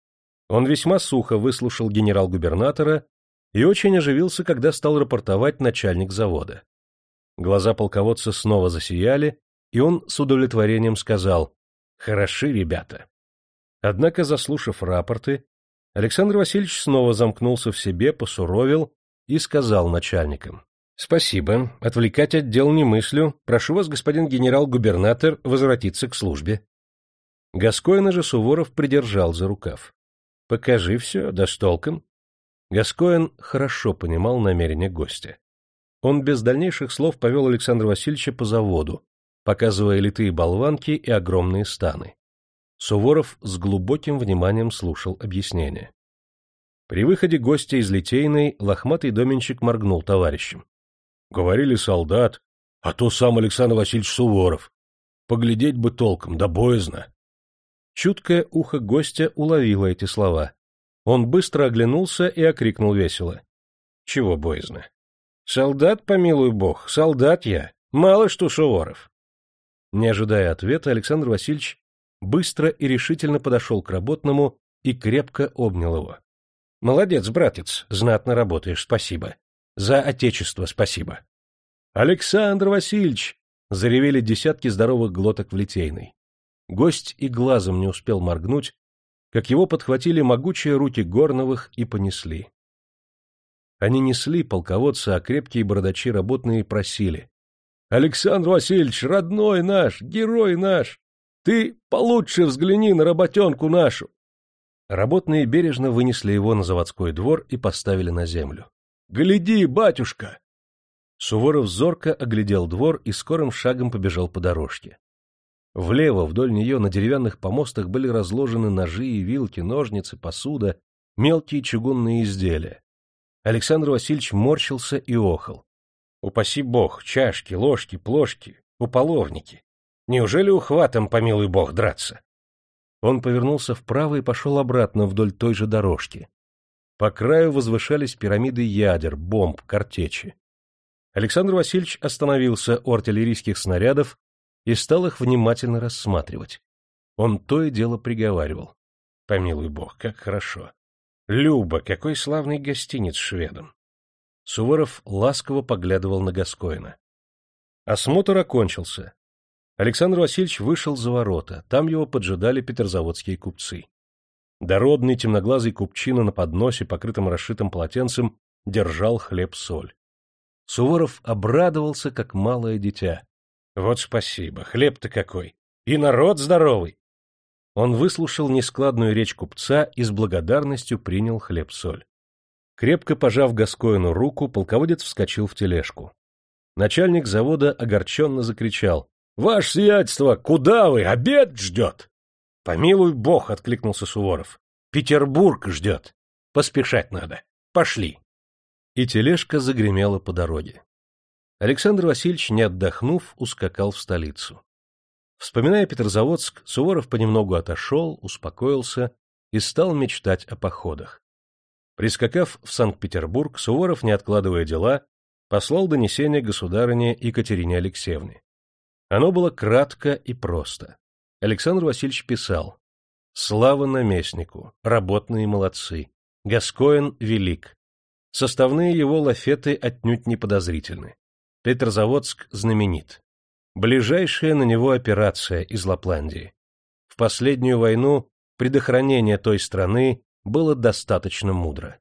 Он весьма сухо выслушал генерал-губернатора и очень оживился, когда стал рапортовать начальник завода. Глаза полководца снова засияли, и он с удовлетворением сказал: «Хороши ребята». Однако, заслушав рапорты, Александр Васильевич снова замкнулся в себе, посуровил и сказал начальникам: «Спасибо, отвлекать отдел не мыслю, прошу вас, господин генерал-губернатор, возвратиться к службе». Гаскоина же Суворов придержал за рукав. «Покажи все, да с толком». Гаскоин хорошо понимал намерения гостя. Он без дальнейших слов повел Александра Васильевича по заводу, показывая литые болванки и огромные станы. Суворов с глубоким вниманием слушал объяснения. При выходе гостя из литейной лохматый доменщик моргнул товарищем. Говорили солдат, а то сам Александр Васильевич Суворов. Поглядеть бы толком, да боязно. Чуткое ухо гостя уловило эти слова. Он быстро оглянулся и окрикнул весело: — Чего боязно? Солдат, помилуй бог, солдат я, мало что Суворов. Не ожидая ответа, Александр Васильевич быстро и решительно подошел к работному и крепко обнял его. — Молодец, братец, знатно работаешь, спасибо. За отечество спасибо. — Александр Васильевич! — заревели десятки здоровых глоток в литейной. Гость и глазом не успел моргнуть, как его подхватили могучие руки Горновых и понесли. Они несли полководца, а крепкие бородачи работные просили: — Александр Васильевич, родной наш, герой наш, ты получше взгляни на работенку нашу. Работные бережно вынесли его на заводской двор и поставили на землю. — Гляди, батюшка! Суворов зорко оглядел двор и скорым шагом побежал по дорожке. Влево, вдоль нее, на деревянных помостах были разложены ножи и вилки, ножницы, посуда, мелкие чугунные изделия. Александр Васильевич морщился и охал. Упаси бог, чашки, ложки, плошки, уполовники. Неужели ухватом, помилуй бог, драться? Он повернулся вправо и пошел обратно вдоль той же дорожки. По краю возвышались пирамиды ядер, бомб, картечи. Александр Васильевич остановился у артиллерийских снарядов и стал их внимательно рассматривать. Он то и дело приговаривал: помилуй бог, как хорошо. Люба, какой славный гостиниц шведам. Суворов ласково поглядывал на Гаскоина. Осмотр окончился. Александр Васильевич вышел за ворота, там его поджидали петрозаводские купцы. Дородный темноглазый купчина на подносе, покрытым расшитым полотенцем, держал хлеб-соль. Суворов обрадовался, как малое дитя. Вот спасибо, хлеб-то какой! И народ здоровый! Он выслушал нескладную речь купца и с благодарностью принял хлеб-соль. Крепко пожав Гаскоину руку, полководец вскочил в тележку. Начальник завода огорченно закричал: — Ваше сиятельство, куда вы? Обед ждет! — Помилуй бог, — откликнулся Суворов. — Петербург ждет. Поспешать надо. Пошли. И тележка загремела по дороге. Александр Васильевич, не отдохнув, ускакал в столицу. Вспоминая Петрозаводск, Суворов понемногу отошел, успокоился и стал мечтать о походах. Прискакав в Санкт-Петербург, Суворов, не откладывая дела, послал донесение государыне Екатерине Алексеевне. Оно было кратко и просто. Александр Васильевич писал: «Слава наместнику, работные молодцы, Гаскоин велик. Составные его лафеты отнюдь не подозрительны. Петрозаводск знаменит. Ближайшая на него операция из Лапландии. В последнюю войну предохранение той страны было достаточно мудро».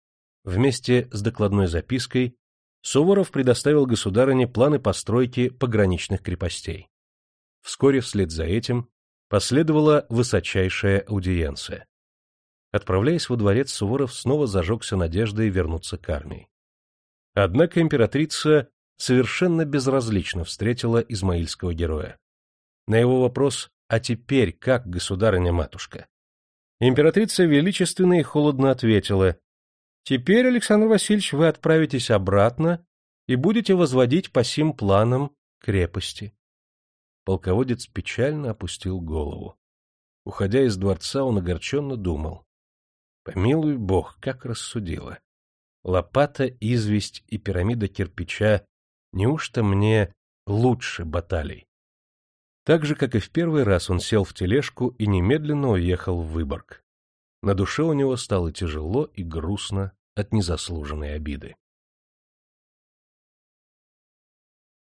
Вместе с докладной запиской Суворов предоставил государыне планы постройки пограничных крепостей. Вскоре вслед за этим последовала высочайшая аудиенция. Отправляясь во дворец, Суворов снова зажегся надеждой вернуться к армии. Однако императрица совершенно безразлично встретила измаильского героя. На его вопрос «А теперь как, государыня-матушка?», императрица величественно и холодно ответила: «Теперь, Александр Васильевич, вы отправитесь обратно и будете возводить по сим планам крепости». Полководец печально опустил голову. Уходя из дворца, он огорченно думал: «Помилуй бог, как рассудила. Лопата, известь и пирамида кирпича неужто мне лучше баталий?» Так же, как и в первый раз, он сел в тележку и немедленно уехал в Выборг. На душе у него стало тяжело и грустно от незаслуженной обиды.